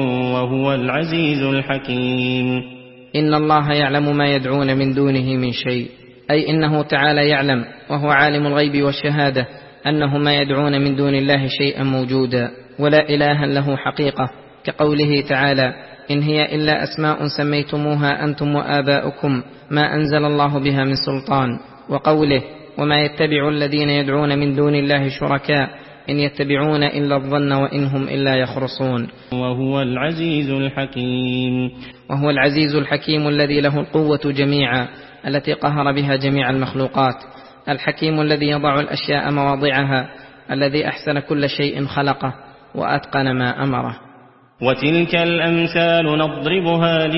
وهو العزيز الحكيم. إن الله يعلم ما يدعون من دونه من شيء، أي إنه تعالى يعلم وهو عالم الغيب والشهادة أنه ما يدعون من دون الله شيئا موجودا ولا إله له حقيقة، كقوله تعالى: إن هي إلا أسماء سميتموها أنتم وآباؤكم ما أنزل الله بها من سلطان، وقوله: وما يتبع الذين يدعون من دون الله شركاء إن يتبعون إلا الظن وإن هم إلا يخرصون. وهو العزيز الحكيم. وهو العزيز الحكيم الذي له القوة جميعا التي قهر بها جميع المخلوقات، الحكيم الذي يضع الأشياء مواضعها، الذي أحسن كل شيء خلقه وأتقن ما أمره. وتلك الأمثال نضربها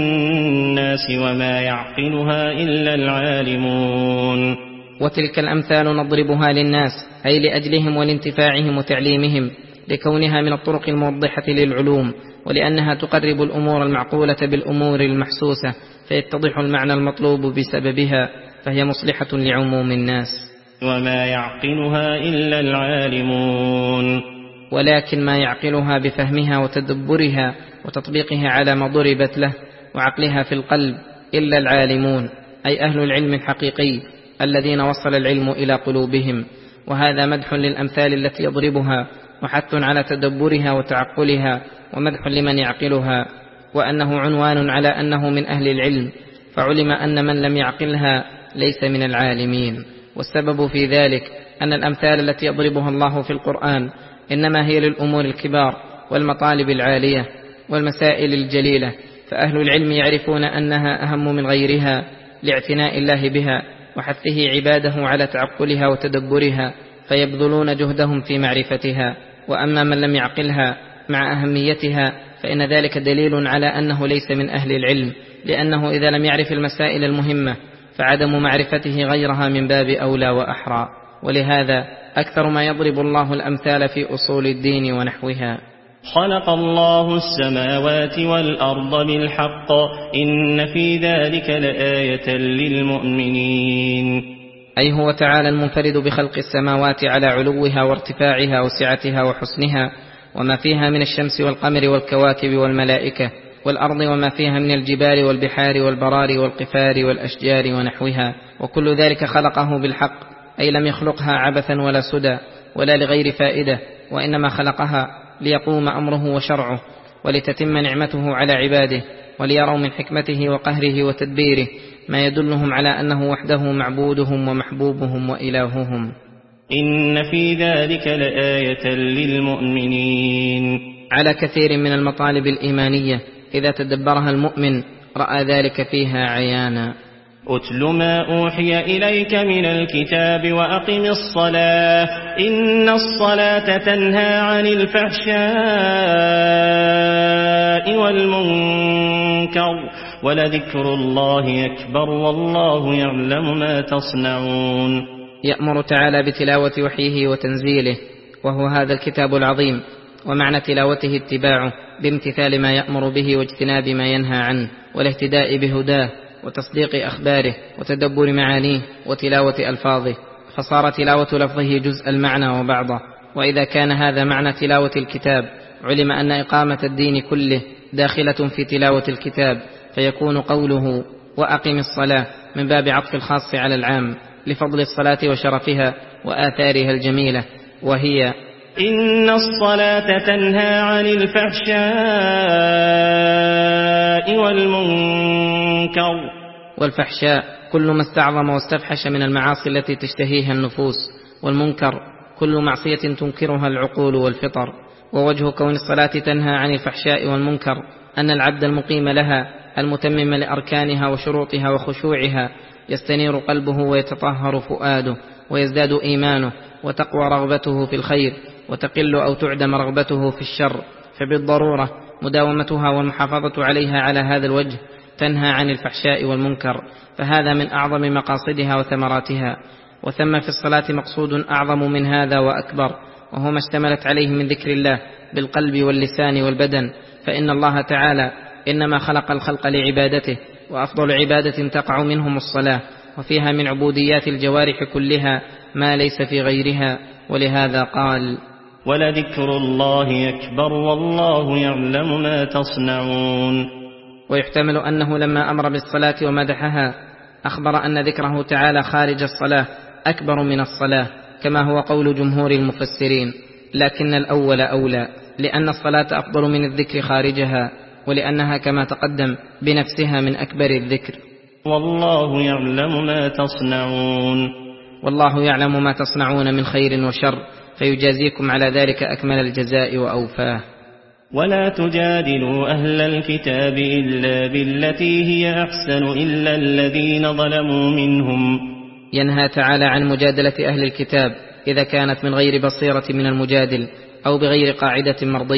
للناس وما يعقلها إلا العالمون. وتلك الأمثال نضربها للناس أي لأجلهم والانتفاعهم وتعليمهم، لكونها من الطرق الموضحة للعلوم، ولأنها تقرب الأمور المعقولة بالأمور المحسوسة فيتضح المعنى المطلوب بسببها، فهي مصلحة لعموم الناس. وما يعقلها إلا العالمون. ولكن ما يعقلها بفهمها وتدبرها وتطبيقها على ما ضربت له وعقلها في القلب إلا العالمون، أي أهل العلم الحقيقي الذين وصل العلم إلى قلوبهم. وهذا مدح للأمثال التي يضربها، وحث على تدبرها وتعقلها، ومدح لمن يعقلها، وأنه عنوان على أنه من أهل العلم، فعلم أن من لم يعقلها ليس من العالمين. والسبب في ذلك أن الأمثال التي يضربها الله في القرآن إنما هي للأمور الكبار والمطالب العالية والمسائل الجليلة، فأهل العلم يعرفون أنها أهم من غيرها لاعتناء الله بها وحثه عباده على تعقلها وتدبرها، فيبذلون جهدهم في معرفتها. وأما من لم يعقلها مع أهميتها فإن ذلك دليل على أنه ليس من أهل العلم، لأنه إذا لم يعرف المسائل المهمة فعدم معرفته غيرها من باب أولى وأحرى. ولهذا أكثر ما يضرب الله الأمثال في أصول الدين ونحوها. خلق الله السماوات والأرض بالحق إن في ذلك لآية للمؤمنين. أي هو تعالى المنفرد بخلق السماوات على علوها وارتفاعها وسعتها وحسنها وما فيها من الشمس والقمر والكواكب والملائكة، والأرض وما فيها من الجبال والبحار والبرار والقفار والأشجار ونحوها، وكل ذلك خلقه بالحق، أي لم يخلقها عبثا ولا سدى ولا لغير فائدة، وإنما خلقها ليقوم أمره وشرعه ولتتم نعمته على عباده، وليروا من حكمته وقهره وتدبيره ما يدلهم على أنه وحده معبودهم ومحبوبهم وإلههم. إن في ذلك لآية للمؤمنين. على كثير من المطالب الإيمانية إذا تدبرها المؤمن رأى ذلك فيها عيانا. أتل ما أوحي إليك من الكتاب وأقم الصلاة إن الصلاة تنهى عن الفحشاء والمنكر ولذكر الله أكبر والله يعلم ما تصنعون. يأمر تعالى بتلاوة وحيه وتنزيله، وهو هذا الكتاب العظيم، ومعنى تلاوته اتباعه بامتثال ما يأمر به واجتناب ما ينهى عنه، والاهتداء بهداه وتصديق أخباره وتدبر معانيه وتلاوة ألفاظه، فصار تلاوة لفظه جزء المعنى وبعضه. وإذا كان هذا معنى تلاوة الكتاب علم أن إقامة الدين كله داخلة في تلاوة الكتاب، فيكون قوله وأقم الصلاة من باب عطف الخاص على العام لفضل الصلاة وشرفها وآثارها الجميلة، وهي إن الصلاة تنهى عن الفحشاء والمنكر. والفحشاء كل ما استعظم واستفحش من المعاصي التي تشتهيها النفوس، والمنكر كل معصية تنكرها العقول والفطر. ووجه كون الصلاة تنهى عن الفحشاء والمنكر أن العبد المقيم لها المتمم لأركانها وشروطها وخشوعها يستنير قلبه ويتطهر فؤاده ويزداد إيمانه وتقوى رغبته في الخير وتقل أو تعدم رغبته في الشر، فبالضرورة مداومتها والمحافظة عليها على هذا الوجه تنهى عن الفحشاء والمنكر، فهذا من أعظم مقاصدها وثمراتها. وثم في الصلاة مقصود أعظم من هذا وأكبر، وهو ما اشتملت عليه من ذكر الله بالقلب واللسان والبدن، فإن الله تعالى إنما خلق الخلق لعبادته، وأفضل عبادة تقع منهم الصلاة، وفيها من عبوديات الجوارح كلها ما ليس في غيرها. ولهذا قال ولذكر الله أكبر والله يعلم ما تصنعون. ويحتمل أنه لما أمر بالصلاة ومدحها أخبر أن ذكره تعالى خارج الصلاة أكبر من الصلاة، كما هو قول جمهور المفسرين، لكن الأول أولى، لأن الصلاة أفضل من الذكر خارجها، ولأنها كما تقدم بنفسها من أكبر الذكر. والله يعلم ما تصنعون. والله يعلم ما تصنعون من خير وشر، فيجازيكم على ذلك أكمل الجزاء وأوفاه. ولا تجادلوا أهل الكتاب إلا بالتي هي أحسن إلا الذين ظلموا منهم. ينهى تعالى عن مجادلة أهل الكتاب إذا كانت من غير بصيرة من المجادل أو بغير قاعدة مرضية،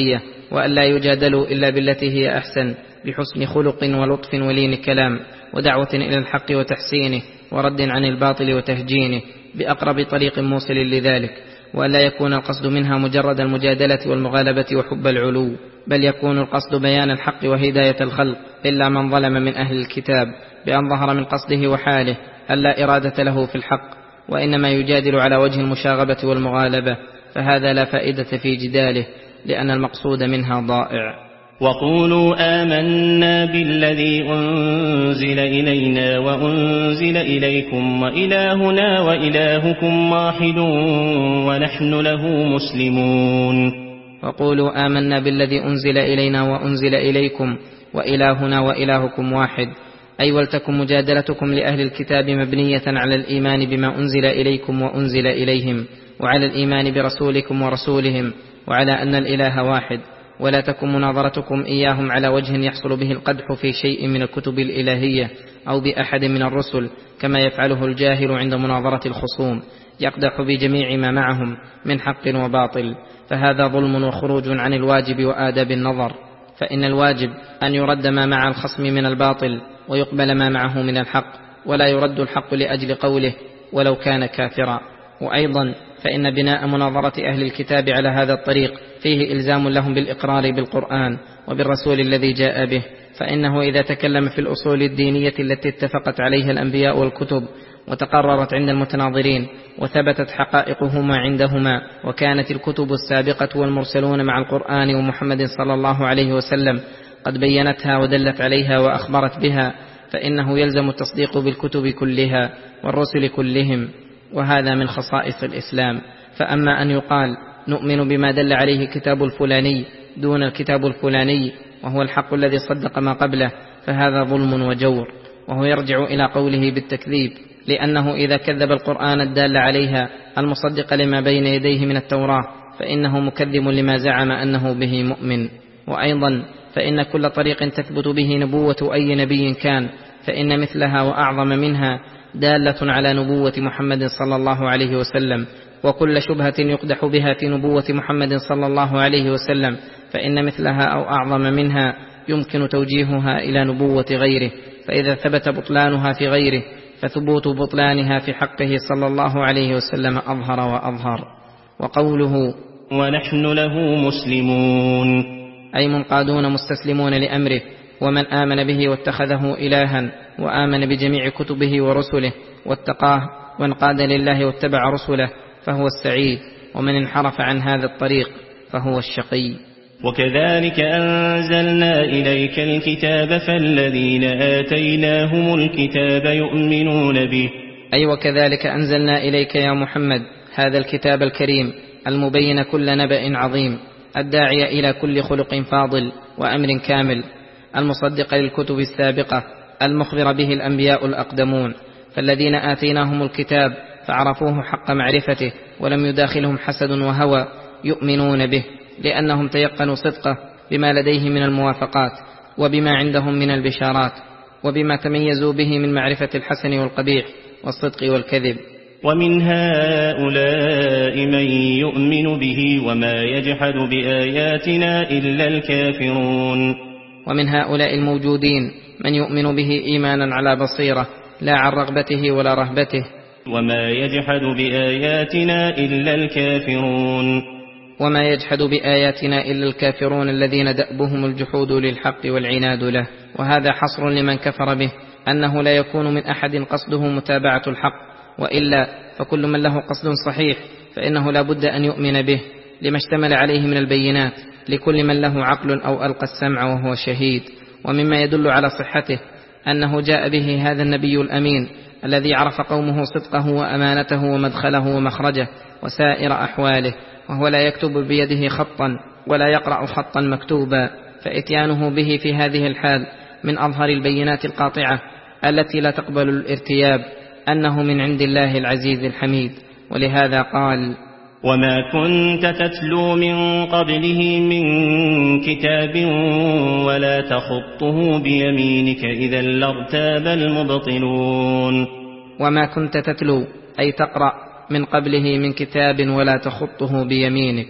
وأن لا يجادلوا إلا بالتي هي أحسن، بحسن خلق ولطف ولين كلام، ودعوة إلى الحق وتحسينه، ورد عن الباطل وتهجينه، بأقرب طريق موصل لذلك، وأن لا يكون القصد منها مجرد المجادلة والمغالبة وحب العلو، بل يكون القصد بيان الحق وهداية الخلق، إلا من ظلم من أهل الكتاب بأن ظهر من قصده وحاله ألا إرادة له في الحق، وإنما يجادل على وجه المشاغبة والمغالبة، فهذا لا فائدة في جداله، لأن المقصود منها ضائع. وقولوا آمنا بالذي أنزل إلينا وأنزل إليكم وإلهنا وإلهكم واحد ونحن له مسلمون. وقولوا آمنا بالذي أنزل إلينا وأنزل إليكم وإلهنا وإلهكم واحد، أي ولتكن مجادلتكم لأهل الكتاب مبنية على الإيمان بما أنزل إليكم وأنزل إليهم، وعلى الإيمان برسولكم ورسولهم، وعلى أن الإله واحد، ولا تكن مناظرتكم إياهم على وجه يحصل به القدح في شيء من الكتب الإلهية أو بأحد من الرسل، كما يفعله الجاهل عند مناظرة الخصوم، يقدح بجميع ما معهم من حق وباطل، فهذا ظلم وخروج عن الواجب وآداب النظر، فإن الواجب أن يرد ما مع الخصم من الباطل ويقبل ما معه من الحق، ولا يرد الحق لأجل قوله ولو كان كافرا. وأيضا فإن بناء مناظرة أهل الكتاب على هذا الطريق فيه إلزام لهم بالإقرار بالقرآن وبالرسول الذي جاء به، فإنه إذا تكلم في الأصول الدينية التي اتفقت عليها الأنبياء والكتب وتقررت عند المتناظرين وثبتت حقائقهما عندهما، وكانت الكتب السابقة والمرسلون مع القرآن ومحمد صلى الله عليه وسلم قد بينتها ودلت عليها وأخبرت بها، فإنه يلزم التصديق بالكتب كلها والرسل كلهم، وهذا من خصائص الإسلام. فأما أن يقال نؤمن بما دل عليه كتاب الفلاني دون الكتاب الفلاني وهو الحق الذي صدق ما قبله، فهذا ظلم وجور، وهو يرجع إلى قوله بالتكذيب، لأنه إذا كذب القرآن الدال عليها المصدق لما بين يديه من التوراة فإنه مكذب لما زعم أنه به مؤمن. وأيضا فإن كل طريق تثبت به نبوة أي نبي كان فإن مثلها وأعظم منها دالة على نبوة محمد صلى الله عليه وسلم، وكل شبهة يقدح بها في نبوة محمد صلى الله عليه وسلم فإن مثلها أو أعظم منها يمكن توجيهها إلى نبوة غيره، فإذا ثبت بطلانها في غيره فثبوت بطلانها في حقه صلى الله عليه وسلم أظهر وأظهر. وقوله ونحن له مسلمون، أي منقادون مستسلمون لأمره، ومن آمن به واتخذه إلها وآمن بجميع كتبه ورسله واتقاه وانقاد لله واتبع رسله فهو السعيد، ومن انحرف عن هذا الطريق فهو الشقي. وكذلك أنزلنا إليك الكتاب فالذين آتيناهم الكتاب يؤمنون به، أي وكذلك أنزلنا إليك يا محمد هذا الكتاب الكريم المبين كل نبأ عظيم، الداعي إلى كل خلق فاضل وأمر كامل، المصدق للكتب السابقة المخبر به الأنبياء الأقدمون، فالذين آتيناهم الكتاب فعرفوه حق معرفته ولم يداخلهم حسد وهوى يؤمنون به، لأنهم تيقنوا صدقه بما لديه من الموافقات وبما عندهم من البشارات وبما تميزوا به من معرفة الحسن والقبيح والصدق والكذب. ومن هؤلاء من يؤمن به وما يجحد بآياتنا إلا الكافرون، ومن هؤلاء الموجودين من يؤمن به إيمانا على بصيرة لا عن رغبته ولا رهبته، وما يجحد بآياتنا إلا الكافرون، وما يجحد بآياتنا إلا الكافرون الذين دأبهم الجحود للحق والعناد له. وهذا حصر لمن كفر به أنه لا يكون من أحد قصده متابعة الحق، وإلا فكل من له قصد صحيح فإنه لا بد أن يؤمن به لما اشتمل عليه من البينات لكل من له عقل أو ألقى السمع وهو شهيد. ومما يدل على صحته أنه جاء به هذا النبي الأمين الذي عرف قومه صدقه وأمانته ومدخله ومخرجه وسائر أحواله، وهو لا يكتب بيده خطا ولا يقرأ خطا مكتوبا، فإتيانه به في هذه الحال من أظهر البينات القاطعة التي لا تقبل الارتياب أنه من عند الله العزيز الحميد. ولهذا قال وما كنت تتلو من قبله من كتاب ولا تخطه بيمينك إذا لارتاب المبطلون. وما كنت تتلو أي تقرأ من قبله من كتاب ولا تخطه بيمينك،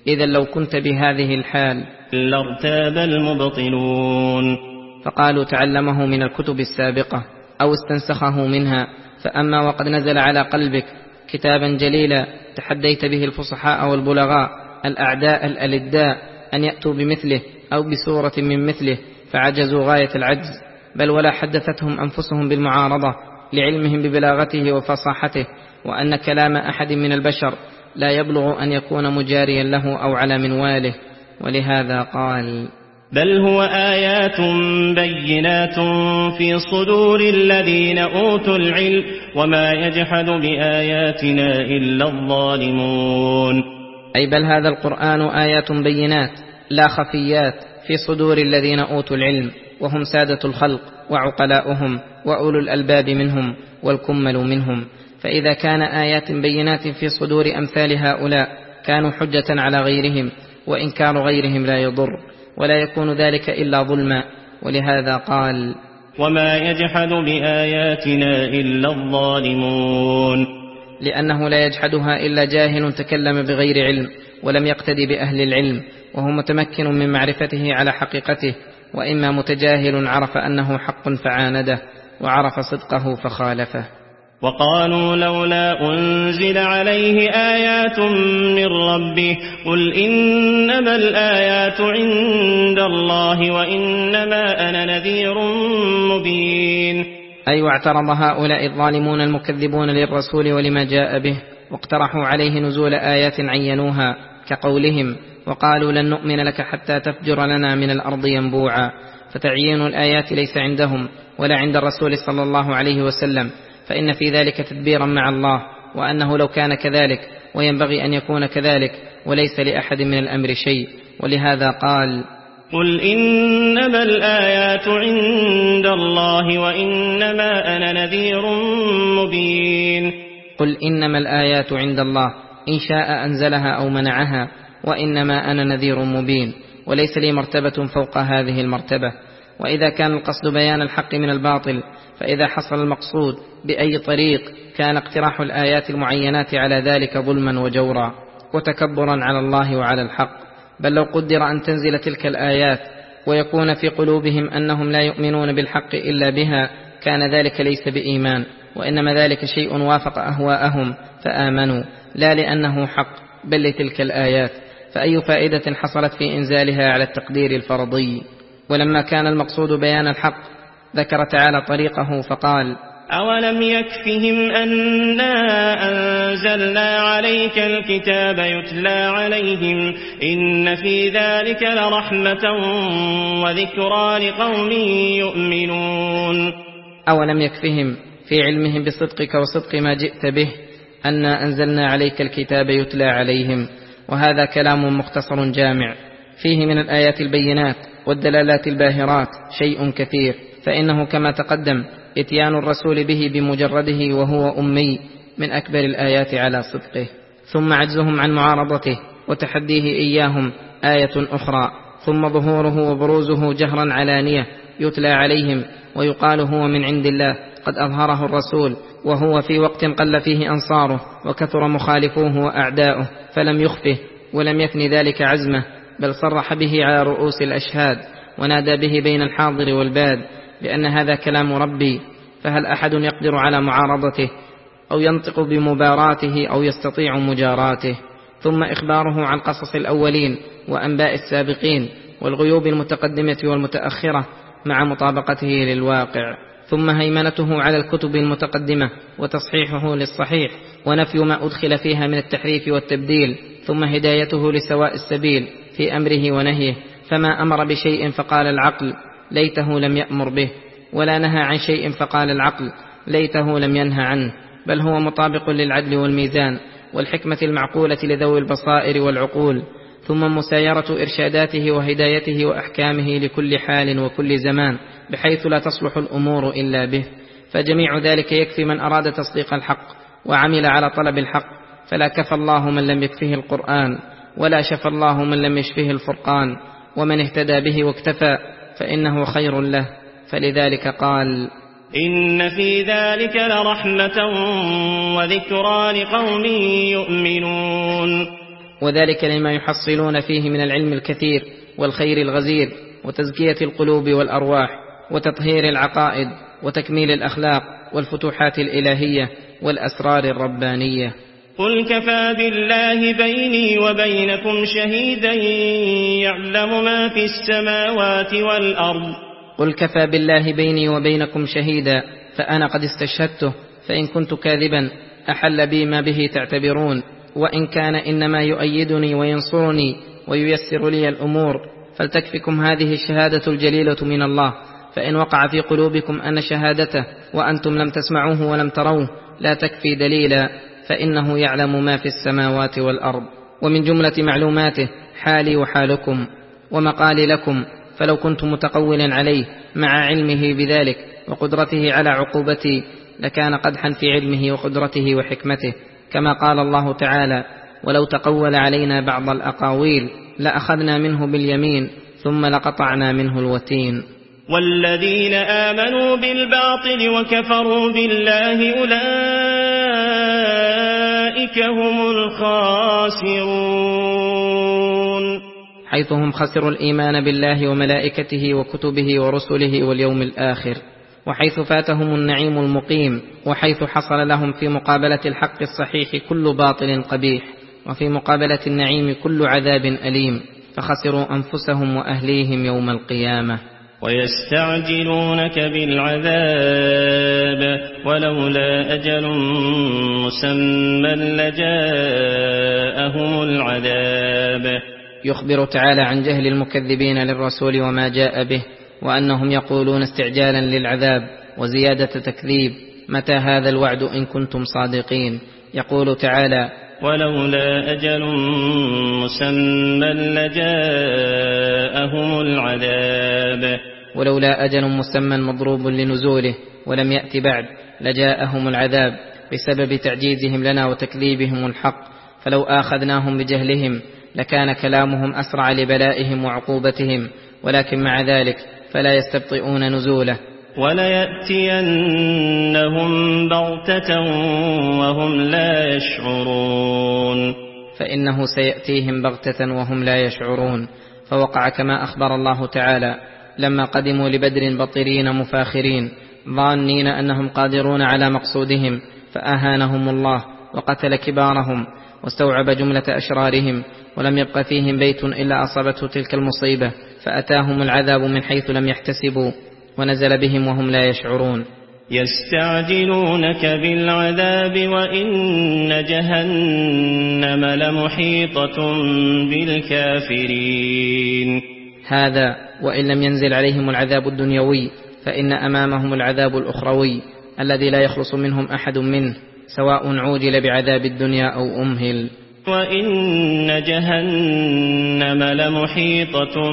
إذا لو كنت بهذه الحال لارتاب المبطلون. فقالوا تعلمه من الكتب السابقة أو استنسخه منها، فأما وقد نزل على قلبك كتابا جليلا تحديت به الفصحاء والبلغاء الأعداء الألداء أن يأتوا بمثله أو بسورة من مثله فعجزوا غاية العجز، بل ولا حدثتهم أنفسهم بالمعارضة لعلمهم ببلاغته وفصاحته، وأن كلام أحد من البشر لا يبلغ أن يكون مجاريا له أو على منواله. ولهذا قال: بل هو آيات بينات في صدور الذين أوتوا العلم وما يجحد بآياتنا إلا الظالمون. أي بل هذا القرآن آيات بينات لا خفيات في صدور الذين أوتوا العلم، وهم سادة الخلق وعقلاؤهم وأولو الألباب منهم والكمل منهم. فإذا كان آيات بينات في صدور أمثال هؤلاء كانوا حجة على غيرهم، وإنكار غيرهم لا يضر، ولا يكون ذلك إلا ظلما. ولهذا قال: وما يجحد بآياتنا إلا الظالمون. لأنه لا يجحدها إلا جاهل تكلم بغير علم ولم يقتدي بأهل العلم، وهو متمكن من معرفته على حقيقته، وإما متجاهل عرف أنه حق فعانده، وعرف صدقه فخالفه. وقالوا لولا أنزل عليه آيات من ربه قل إنما الآيات عند الله وإنما أنا نذير مبين. أي واعترض هؤلاء الظالمون المكذبون للرسول ولما جاء به، واقترحوا عليه نزول آيات عينوها كقولهم: وقالوا لن نؤمن لك حتى تفجر لنا من الأرض ينبوعا. فتعيين الآيات ليس عندهم ولا عند الرسول صلى الله عليه وسلم، فإن في ذلك تدبيرا مع الله، وأنه لو كان كذلك وينبغي أن يكون كذلك، وليس لأحد من الأمر شيء. ولهذا قال: قل إنما الآيات عند الله وإنما أنا نذير مبين. قل إنما الآيات عند الله، إن شاء أنزلها أو منعها، وإنما أنا نذير مبين، وليس لي مرتبة فوق هذه المرتبة. وإذا كان القصد بيان الحق من الباطل، فإذا حصل المقصود بأي طريق كان اقتراح الآيات المعينات على ذلك ظلما وجورا وتكبرا على الله وعلى الحق. بل لو قدر أن تنزل تلك الآيات ويكون في قلوبهم أنهم لا يؤمنون بالحق إلا بها، كان ذلك ليس بإيمان، وإنما ذلك شيء وافق أهواءهم فآمنوا، لا لأنه حق بل لتلك الآيات. فأي فائدة حصلت في إنزالها على التقدير الفرضي؟ ولما كان المقصود بيان الحق ذكر تعالى طريقه فقال: أولم يكفهم أنا أنزلنا عليك الكتاب يتلى عليهم إن في ذلك لرحمة وذكرى لقوم يؤمنون. أولم يكفهم في علمهم بصدقك وصدق ما جئت به أنا أنزلنا عليك الكتاب يتلى عليهم. وهذا كلام مختصر جامع فيه من الآيات البينات والدلالات الباهرات شيء كثير، فإنه كما تقدم إتيان الرسول به بمجرده وهو أمي من أكبر الآيات على صدقه، ثم عجزهم عن معارضته وتحديه إياهم آية أخرى، ثم ظهوره وبروزه جهرا علانية يتلى عليهم ويقال هو من عند الله قد أظهره الرسول، وهو في وقت قل فيه أنصاره وكثر مخالفوه وأعداؤه، فلم يخفه ولم يثني ذلك عزمه، بل صرح به على رؤوس الأشهاد ونادى به بين الحاضر والباد بأن هذا كلام ربي، فهل أحد يقدر على معارضته أو ينطق بمباراته أو يستطيع مجاراته؟ ثم إخباره عن قصص الأولين وأنباء السابقين والغيوب المتقدمة والمتأخرة مع مطابقته للواقع، ثم هيمنته على الكتب المتقدمة وتصحيحه للصحيح ونفي ما أدخل فيها من التحريف والتبديل، ثم هدايته لسواء السبيل في أمره ونهيه، فما أمر بشيء فقال العقل ليته لم يأمر به، ولا نهى عن شيء فقال العقل ليته لم ينهى عنه، بل هو مطابق للعدل والميزان والحكمة المعقولة لذوي البصائر والعقول، ثم مسايرة إرشاداته وهدايته وأحكامه لكل حال وكل زمان، بحيث لا تصلح الأمور إلا به. فجميع ذلك يكفي من أراد تصديق الحق وعمل على طلب الحق، فلا كفى الله من لم يكفه القرآن، ولا شفى الله من لم يشفه الفرقان، ومن اهتدى به واكتفى فإنه خير له. فلذلك قال: إن في ذلك لرحمة وذكرى لقوم يؤمنون. وذلك لما يحصلون فيه من العلم الكثير والخير الغزير وتزكية القلوب والأرواح وتطهير العقائد وتكميل الأخلاق والفتوحات الإلهية والأسرار الربانية. قل كفى بالله بيني وبينكم شهيدا يعلم ما في السماوات والأرض. قل كفى بالله بيني وبينكم شهيدا، فأنا قد استشهدته، فإن كنت كاذبا أحل بي ما به تعتبرون، وإن كان إنما يؤيدني وينصرني وييسر لي الأمور، فلتكفكم هذه الشهادة الجليلة من الله. فإن وقع في قلوبكم أن شهادته وأنتم لم تسمعوه ولم تروه لا تكفي دليلا، فإنه يعلم ما في السماوات والأرض. ومن جملة معلوماته حالي وحالكم ومقالي لكم، فلو كنت متقولا عليه مع علمه بذلك وقدرته على عقوبتي لكان قدحا في علمه وقدرته وحكمته، كما قال الله تعالى: ولو تقول علينا بعض الأقاويل لأخذنا منه باليمين ثم لقطعنا منه الوتين. والذين آمنوا بالباطل وكفروا بالله أولئك هم الخاسرون، حيث هم خسروا الإيمان بالله وملائكته وكتبه ورسله واليوم الآخر، وحيث فاتهم النعيم المقيم، وحيث حصل لهم في مقابلة الحق الصحيح كل باطل قبيح، وفي مقابلة النعيم كل عذاب أليم، فخسروا أنفسهم وأهليهم يوم القيامة. ويستعجلونك بالعذاب ولولا أجل مسمى لجاءهم العذاب. يخبر تعالى عن جهل المكذبين للرسول وما جاء به، وأنهم يقولون استعجالا للعذاب وزيادة تكذيب: متى هذا الوعد إن كنتم صادقين؟ يقول تعالى: ولولا أجل مسمى لجاءهم العذاب. ولولا أجل مسمى مضروب لنزوله ولم يأت بعد لجاءهم العذاب بسبب تعجيزهم لنا وتكذيبهم الحق، فلو آخذناهم بجهلهم لكان كلامهم أسرع لبلائهم وعقوبتهم، ولكن مع ذلك فلا يستبطئون نزوله. وليأتينهم بغتة وهم لا يشعرون، فإنه سيأتيهم بغتة وهم لا يشعرون. فوقع كما أخبر الله تعالى لما قدموا لبدر بطرين مفاخرين ظانين أنهم قادرون على مقصودهم، فأهانهم الله وقتل كبارهم واستوعب جملة أشرارهم، ولم يبق فيهم بيت إلا أصابته تلك المصيبة، فأتاهم العذاب من حيث لم يحتسبوا ونزل بهم وهم لا يشعرون. يستعجلونك بالعذاب وإن جهنم لمحيطة بالكافرين. هذا وإن لم ينزل عليهم العذاب الدنيوي، فإن أمامهم العذاب الأخروي الذي لا يخلص منهم أحد منه، سواء عوجل بعذاب الدنيا أو أمهل. وإن جهنم لمحيطة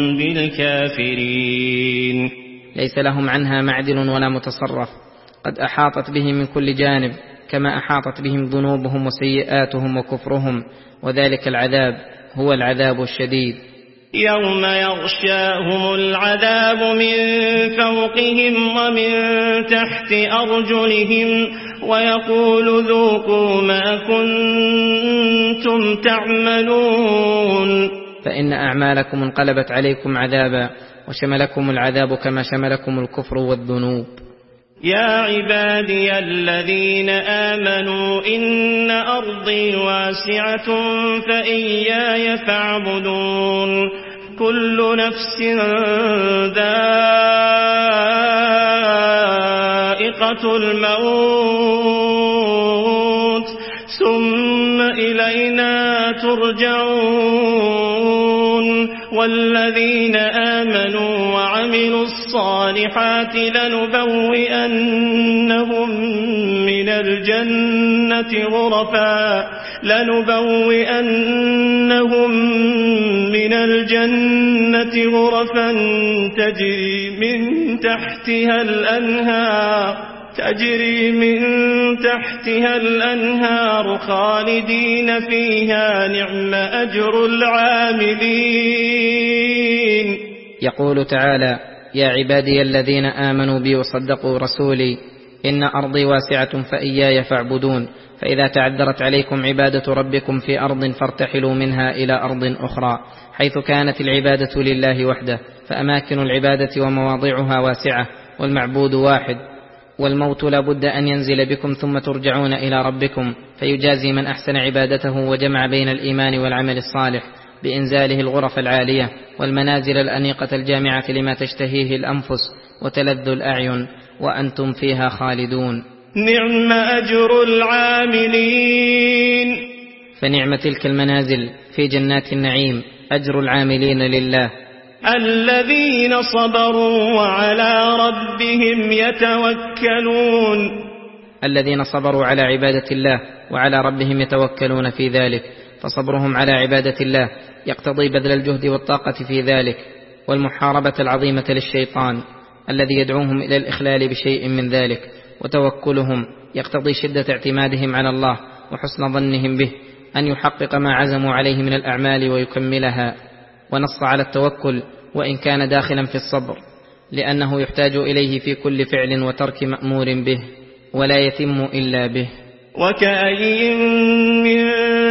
بالكافرين، ليس لهم عنها معدل ولا متصرف، قد أحاطت بهم من كل جانب، كما أحاطت بهم ذنوبهم وسيئاتهم وكفرهم، وذلك العذاب هو العذاب الشديد. يوم يغشاهم العذاب من فوقهم ومن تحت أرجلهم ويقول ذوقوا ما كنتم تعملون. فإن أعمالكم انقلبت عليكم عذابا، وشملكم العذاب كما شملكم الكفر والذنوب. يا عبادي الذين آمنوا إن أرضي واسعة فإياي فاعبدون. كل نفس ذائقة الموت ثم إلينا ترجعون. والذين آمنوا وعملوا الصالحات لنبوئنهم من الجنة غرفا لنبوئنهم من الجنة غرفا تجري من تحتها الأنهار تجري من تحتها الأنهار خالدين فيها نعم أجر العاملين. يقول تعالى: يا عبادي الذين آمنوا بي وصدقوا رسولي إن أرضي واسعة فإياي فاعبدون. فإذا تعذرت عليكم عبادة ربكم في أرض فارتحلوا منها إلى أرض أخرى، حيث كانت العبادة لله وحده، فأماكن العبادة ومواضعها واسعة، والمعبود واحد، والموت لا بد أن ينزل بكم ثم ترجعون إلى ربكم فيجازي من أحسن عبادته وجمع بين الإيمان والعمل الصالح بإنزاله الغرف العالية والمنازل الأنيقة الجامعة لما تشتهيه الأنفس وتلذ الأعين، وأنتم فيها خالدون. نعم أجر العاملين. فنعم تلك المنازل في جنات النعيم أجر العاملين لله، الذين صبروا وعلى ربهم يتوكلون. الذين صبروا على عبادة الله وعلى ربهم يتوكلون في ذلك، فصبرهم على عبادة الله يقتضي بذل الجهد والطاقة في ذلك، والمحاربة العظيمة للشيطان الذي يدعوهم إلى الإخلال بشيء من ذلك، وتوكلهم يقتضي شدة اعتمادهم على الله وحسن ظنهم به أن يحقق ما عزموا عليه من الأعمال ويكملها. ونص على التوكل وإن كان داخلا في الصبر، لأنه يحتاج إليه في كل فعل وترك مأمور به، ولا يتم إلا به. وكأين من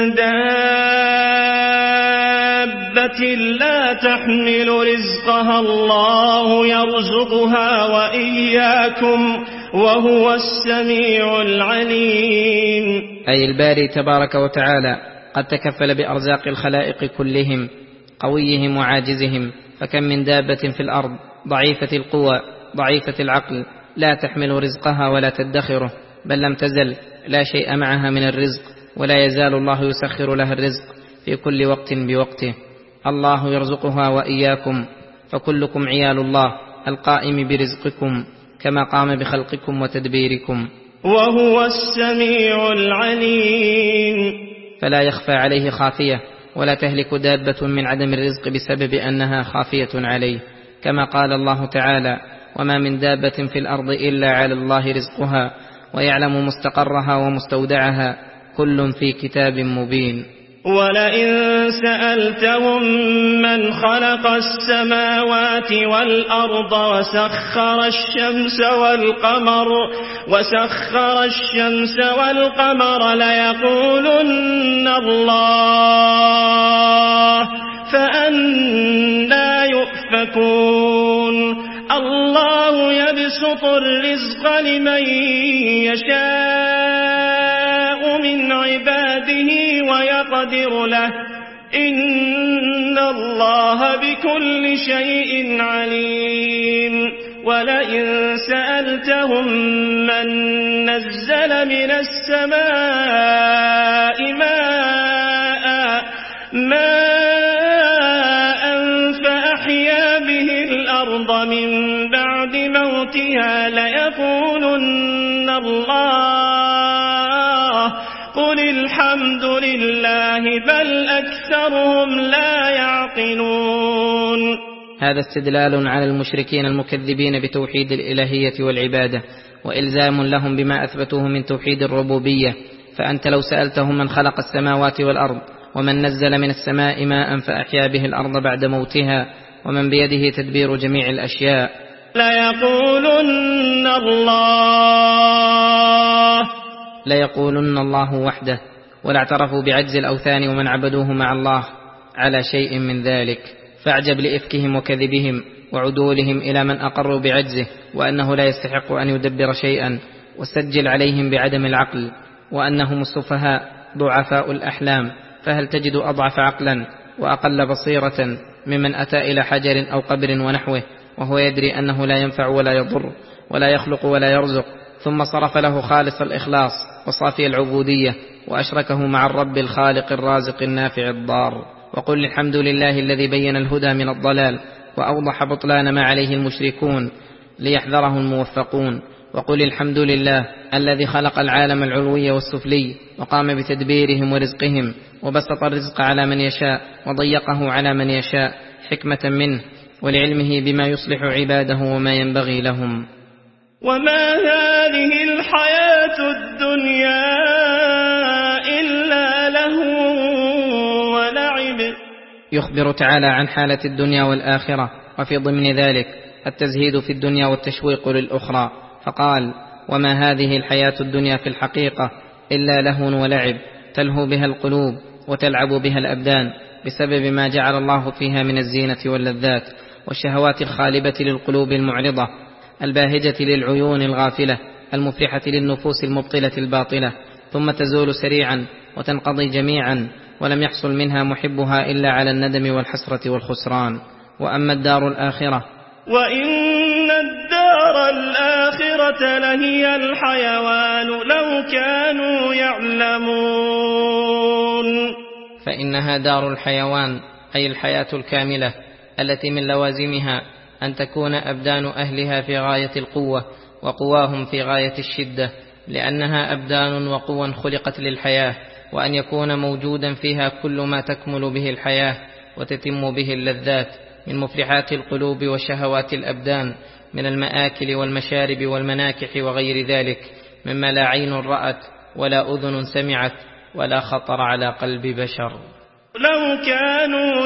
دابة لا تحمل رزقها الله يرزقها وإياكم وهو السميع العليم. أي الباري تبارك وتعالى قد تكفل بأرزاق الخلائق كلهم، قويهم وعاجزهم، فكم من دابة في الأرض ضعيفة القوى ضعيفة العقل لا تحمل رزقها ولا تدخره، بل لم تزل لا شيء معها من الرزق، ولا يزال الله يسخر لها الرزق في كل وقت بوقته. الله يرزقها وإياكم، فكلكم عيال الله القائم برزقكم كما قام بخلقكم وتدبيركم، وهو السميع العليم. فلا يخفى عليه خافية، ولا تهلك دابة من عدم الرزق بسبب أنها خافية عليه، كما قال الله تعالى: وما من دابة في الأرض إلا على الله رزقها ويعلم مستقرها ومستودعها كل في كتاب مبين. ولئن سألتهم من خلق السماوات والأرض وسخر الشمس والقمر وسخر الشمس والقمر ليقولن الله، فأنى يؤفكون. الله يبسط الرزق لمن يشاء من عباده ويقدر له، إن الله بكل شيء عليم. ولئن سألتهم من نزل من السماء ماء ماء فأحيا به الأرض من بعد موتها ليقولن الله، قل الحمد لله بل أكثرهم لا يعقلون. هذا استدلال على المشركين المكذبين بتوحيد الإلهية والعبادة، وإلزام لهم بما أثبتوه من توحيد الربوبية. فأنت لو سألتهم من خلق السماوات والأرض ومن نزل من السماء ماء فأحيا به الأرض بعد موتها ومن بيده تدبير جميع الأشياء ليقولن الله ليقولن الله وحده، ولا اعترفوا بعجز الأوثان ومن عبدوه مع الله على شيء من ذلك. فاعجب لإفكهم وكذبهم وعدولهم إلى من أقروا بعجزه وأنه لا يستحق أن يدبر شيئا، وسجل عليهم بعدم العقل وأنهم السفهاء ضعفاء الأحلام. فهل تجد أضعف عقلا وأقل بصيرة ممن أتى إلى حجر أو قبر ونحوه وهو يدري أنه لا ينفع ولا يضر ولا يخلق ولا يرزق، ثم صرف له خالص الإخلاص وصافي العبودية وأشركه مع الرب الخالق الرازق النافع الضار؟ وقل الحمد لله الذي بين الهدى من الضلال وأوضح بطلان ما عليه المشركون ليحذره الموفقون. وقل الحمد لله الذي خلق العالم العلوي والسفلي وقام بتدبيرهم ورزقهم، وبسط الرزق على من يشاء وضيقه على من يشاء حكمة منه ولعلمه بما يصلح عباده وما ينبغي لهم. وما هذه الحياة الدنيا إلا لهو ولعب. يخبر تعالى عن حالة الدنيا والآخرة، وفي ضمن ذلك التزهيد في الدنيا والتشويق للأخرى، فقال: وما هذه الحياة الدنيا في الحقيقة إلا لهو ولعب تلهو بها القلوب وتلعب بها الأبدان بسبب ما جعل الله فيها من الزينة واللذات والشهوات الخالبة للقلوب المعرضة الباهجة للعيون الغافلة المفرحة للنفوس المبطلة الباطلة، ثم تزول سريعا وتنقضي جميعا، ولم يحصل منها محبها إلا على الندم والحسرة والخسران. وأما الدار الآخرة وإن الدار الآخرة لهي الحيوان لو كانوا يعلمون، فإنها دار الحيوان، أي الحياة الكاملة التي من لوازمها أن تكون أبدان أهلها في غاية القوة وقواهم في غاية الشدة، لأنها أبدان وقوى خلقت للحياة، وأن يكون موجودا فيها كل ما تكمل به الحياة وتتم به اللذات من مفرحات القلوب وشهوات الأبدان، من المآكل والمشارب والمناكح وغير ذلك، مما لا عين رأت ولا أذن سمعت ولا خطر على قلب بشر. لو كانوا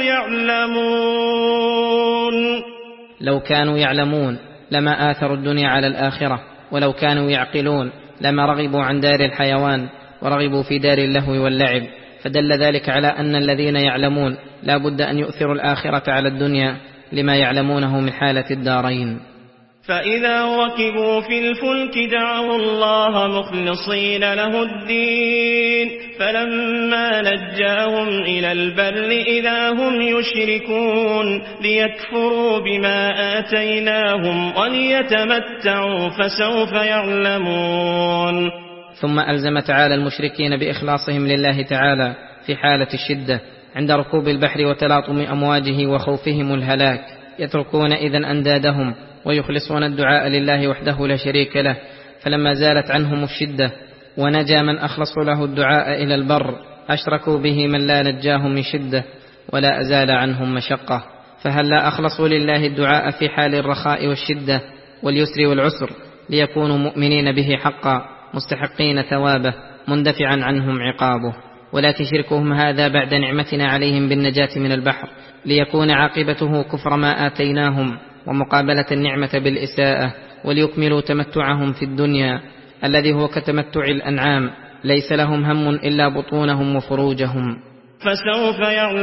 يعلمون لو كانوا يعلمون لما آثروا الدنيا على الآخرة، ولو كانوا يعقلون لما رغبوا عن دار الحيوان ورغبوا في دار اللهو واللعب، فدل ذلك على أن الذين يعلمون لا بد أن يؤثروا الآخرة على الدنيا لما يعلمونه من حالة الدارين. فإذا ركبوا في الفلك دعوا الله مخلصين له الدين فلما نجاهم إلى البر إذا هم يشركون ليكفروا بما آتيناهم وليتمتعوا فسوف يعلمون. ثم ألزم تعالى المشركين بإخلاصهم لله تعالى في حالة الشدة عند ركوب البحر وتلاطم أمواجه وخوفهم الهلاك، يتركون إذن أندادهم ويخلصون الدعاء لله وحده لا شريك له. فلما زالت عنهم الشدة ونجا من أخلصوا له الدعاء إلى البر أشركوا به من لا نجاهم من شدة ولا أزال عنهم مشقة، فهل لا أخلصوا لله الدعاء في حال الرخاء والشدة واليسر والعسر ليكونوا مؤمنين به حقا مستحقين ثوابه مندفعا عنهم عقابه؟ ولكن شركهم هذا بعد نعمتنا عليهم بالنجاة من البحر ليكون عاقبته كفر ما آتيناهم ومقابلة النعمة بالإساءة، وليكملوا تمتعهم في الدنيا الذي هو كتمتع الأنعام ليس لهم هم إلا بطونهم وفروجهم. فسوف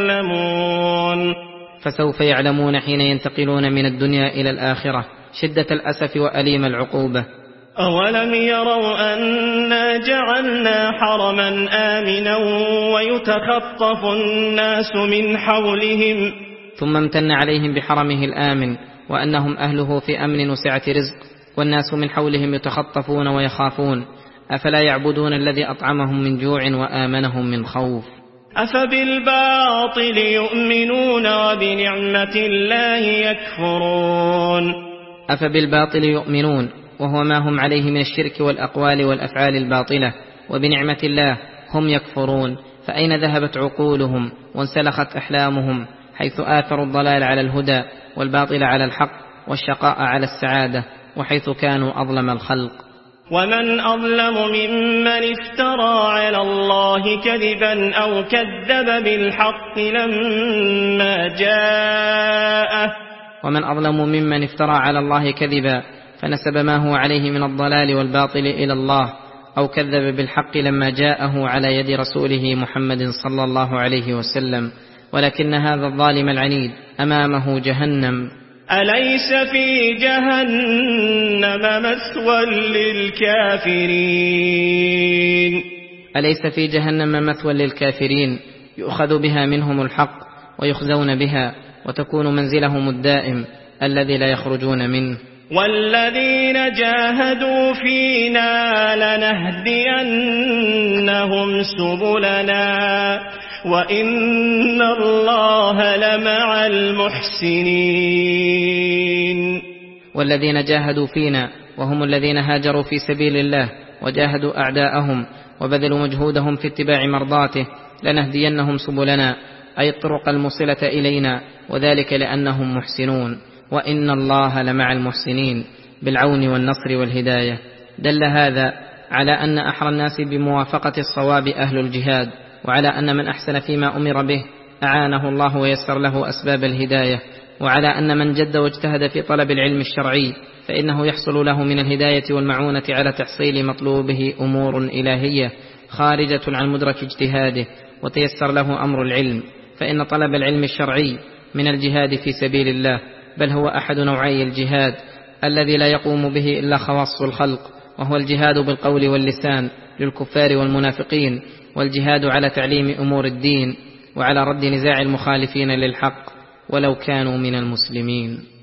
يعلمون فسوف يعلمون حين ينتقلون من الدنيا إلى الآخرة شدة الأسف وأليم العقوبة. أولم يروا أنا جعلنا حرما آمنا ويتخطف الناس من حولهم. ثم امتن عليهم بحرمه الآمن وأنهم أهله في أمن وسعة رزق، والناس من حولهم يتخطفون ويخافون. أفلا يعبدون الذي أطعمهم من جوع وآمنهم من خوف. أفبالباطل يؤمنون وبنعمة الله يكفرون. أفبالباطل يؤمنون وهو ما هم عليه من الشرك والأقوال والأفعال الباطلة، وبنعمة الله هم يكفرون. فأين ذهبت عقولهم وانسلخت أحلامهم حيث آثروا الضلال على الهدى والباطل على الحق والشقاء على السعادة، وحيث كانوا أظلم الخلق. ومن أظلم ممن افترى على الله كذبا أو كذب بالحق لما جاءه. ومن أظلم ممن افترى على الله كذبا فنسب ما هو عليه من الضلال والباطل إلى الله، أو كذب بالحق لما جاءه على يد رسوله محمد صلى الله عليه وسلم. ولكن هذا الظالم العنيد أمامه جهنم. أليس في جهنم مثوى للكافرين؟ أليس في جهنم مثوى للكافرين يؤخذ بها منهم الحق ويخزون بها، وتكون منزلهم الدائم الذي لا يخرجون منه. والذين جاهدوا فينا لنهدينهم سبلنا وإن الله لمع المحسنين. والذين جاهدوا فينا وهم الذين هاجروا في سبيل الله وجاهدوا أعداءهم وبذلوا مجهودهم في اتباع مرضاته لنهدينهم سبلنا، أي الطرق الموصلة إلينا، وذلك لأنهم محسنون. وإن الله لمع المحسنين بالعون والنصر والهداية. دل هذا على أن أحرى الناس بموافقة الصواب أهل الجهاد، وعلى أن من أحسن فيما أمر به أعانه الله ويسر له أسباب الهداية، وعلى أن من جد واجتهد في طلب العلم الشرعي فإنه يحصل له من الهداية والمعونة على تحصيل مطلوبه أمور إلهية خارجة عن مدرك اجتهاده وتيسر له أمر العلم، فإن طلب العلم الشرعي من الجهاد في سبيل الله، بل هو أحد نوعي الجهاد الذي لا يقوم به إلا خواص الخلق، وهو الجهاد بالقول واللسان للكفار والمنافقين، والجهاد على تعليم أمور الدين وعلى رد نزاع المخالفين للحق ولو كانوا من المسلمين.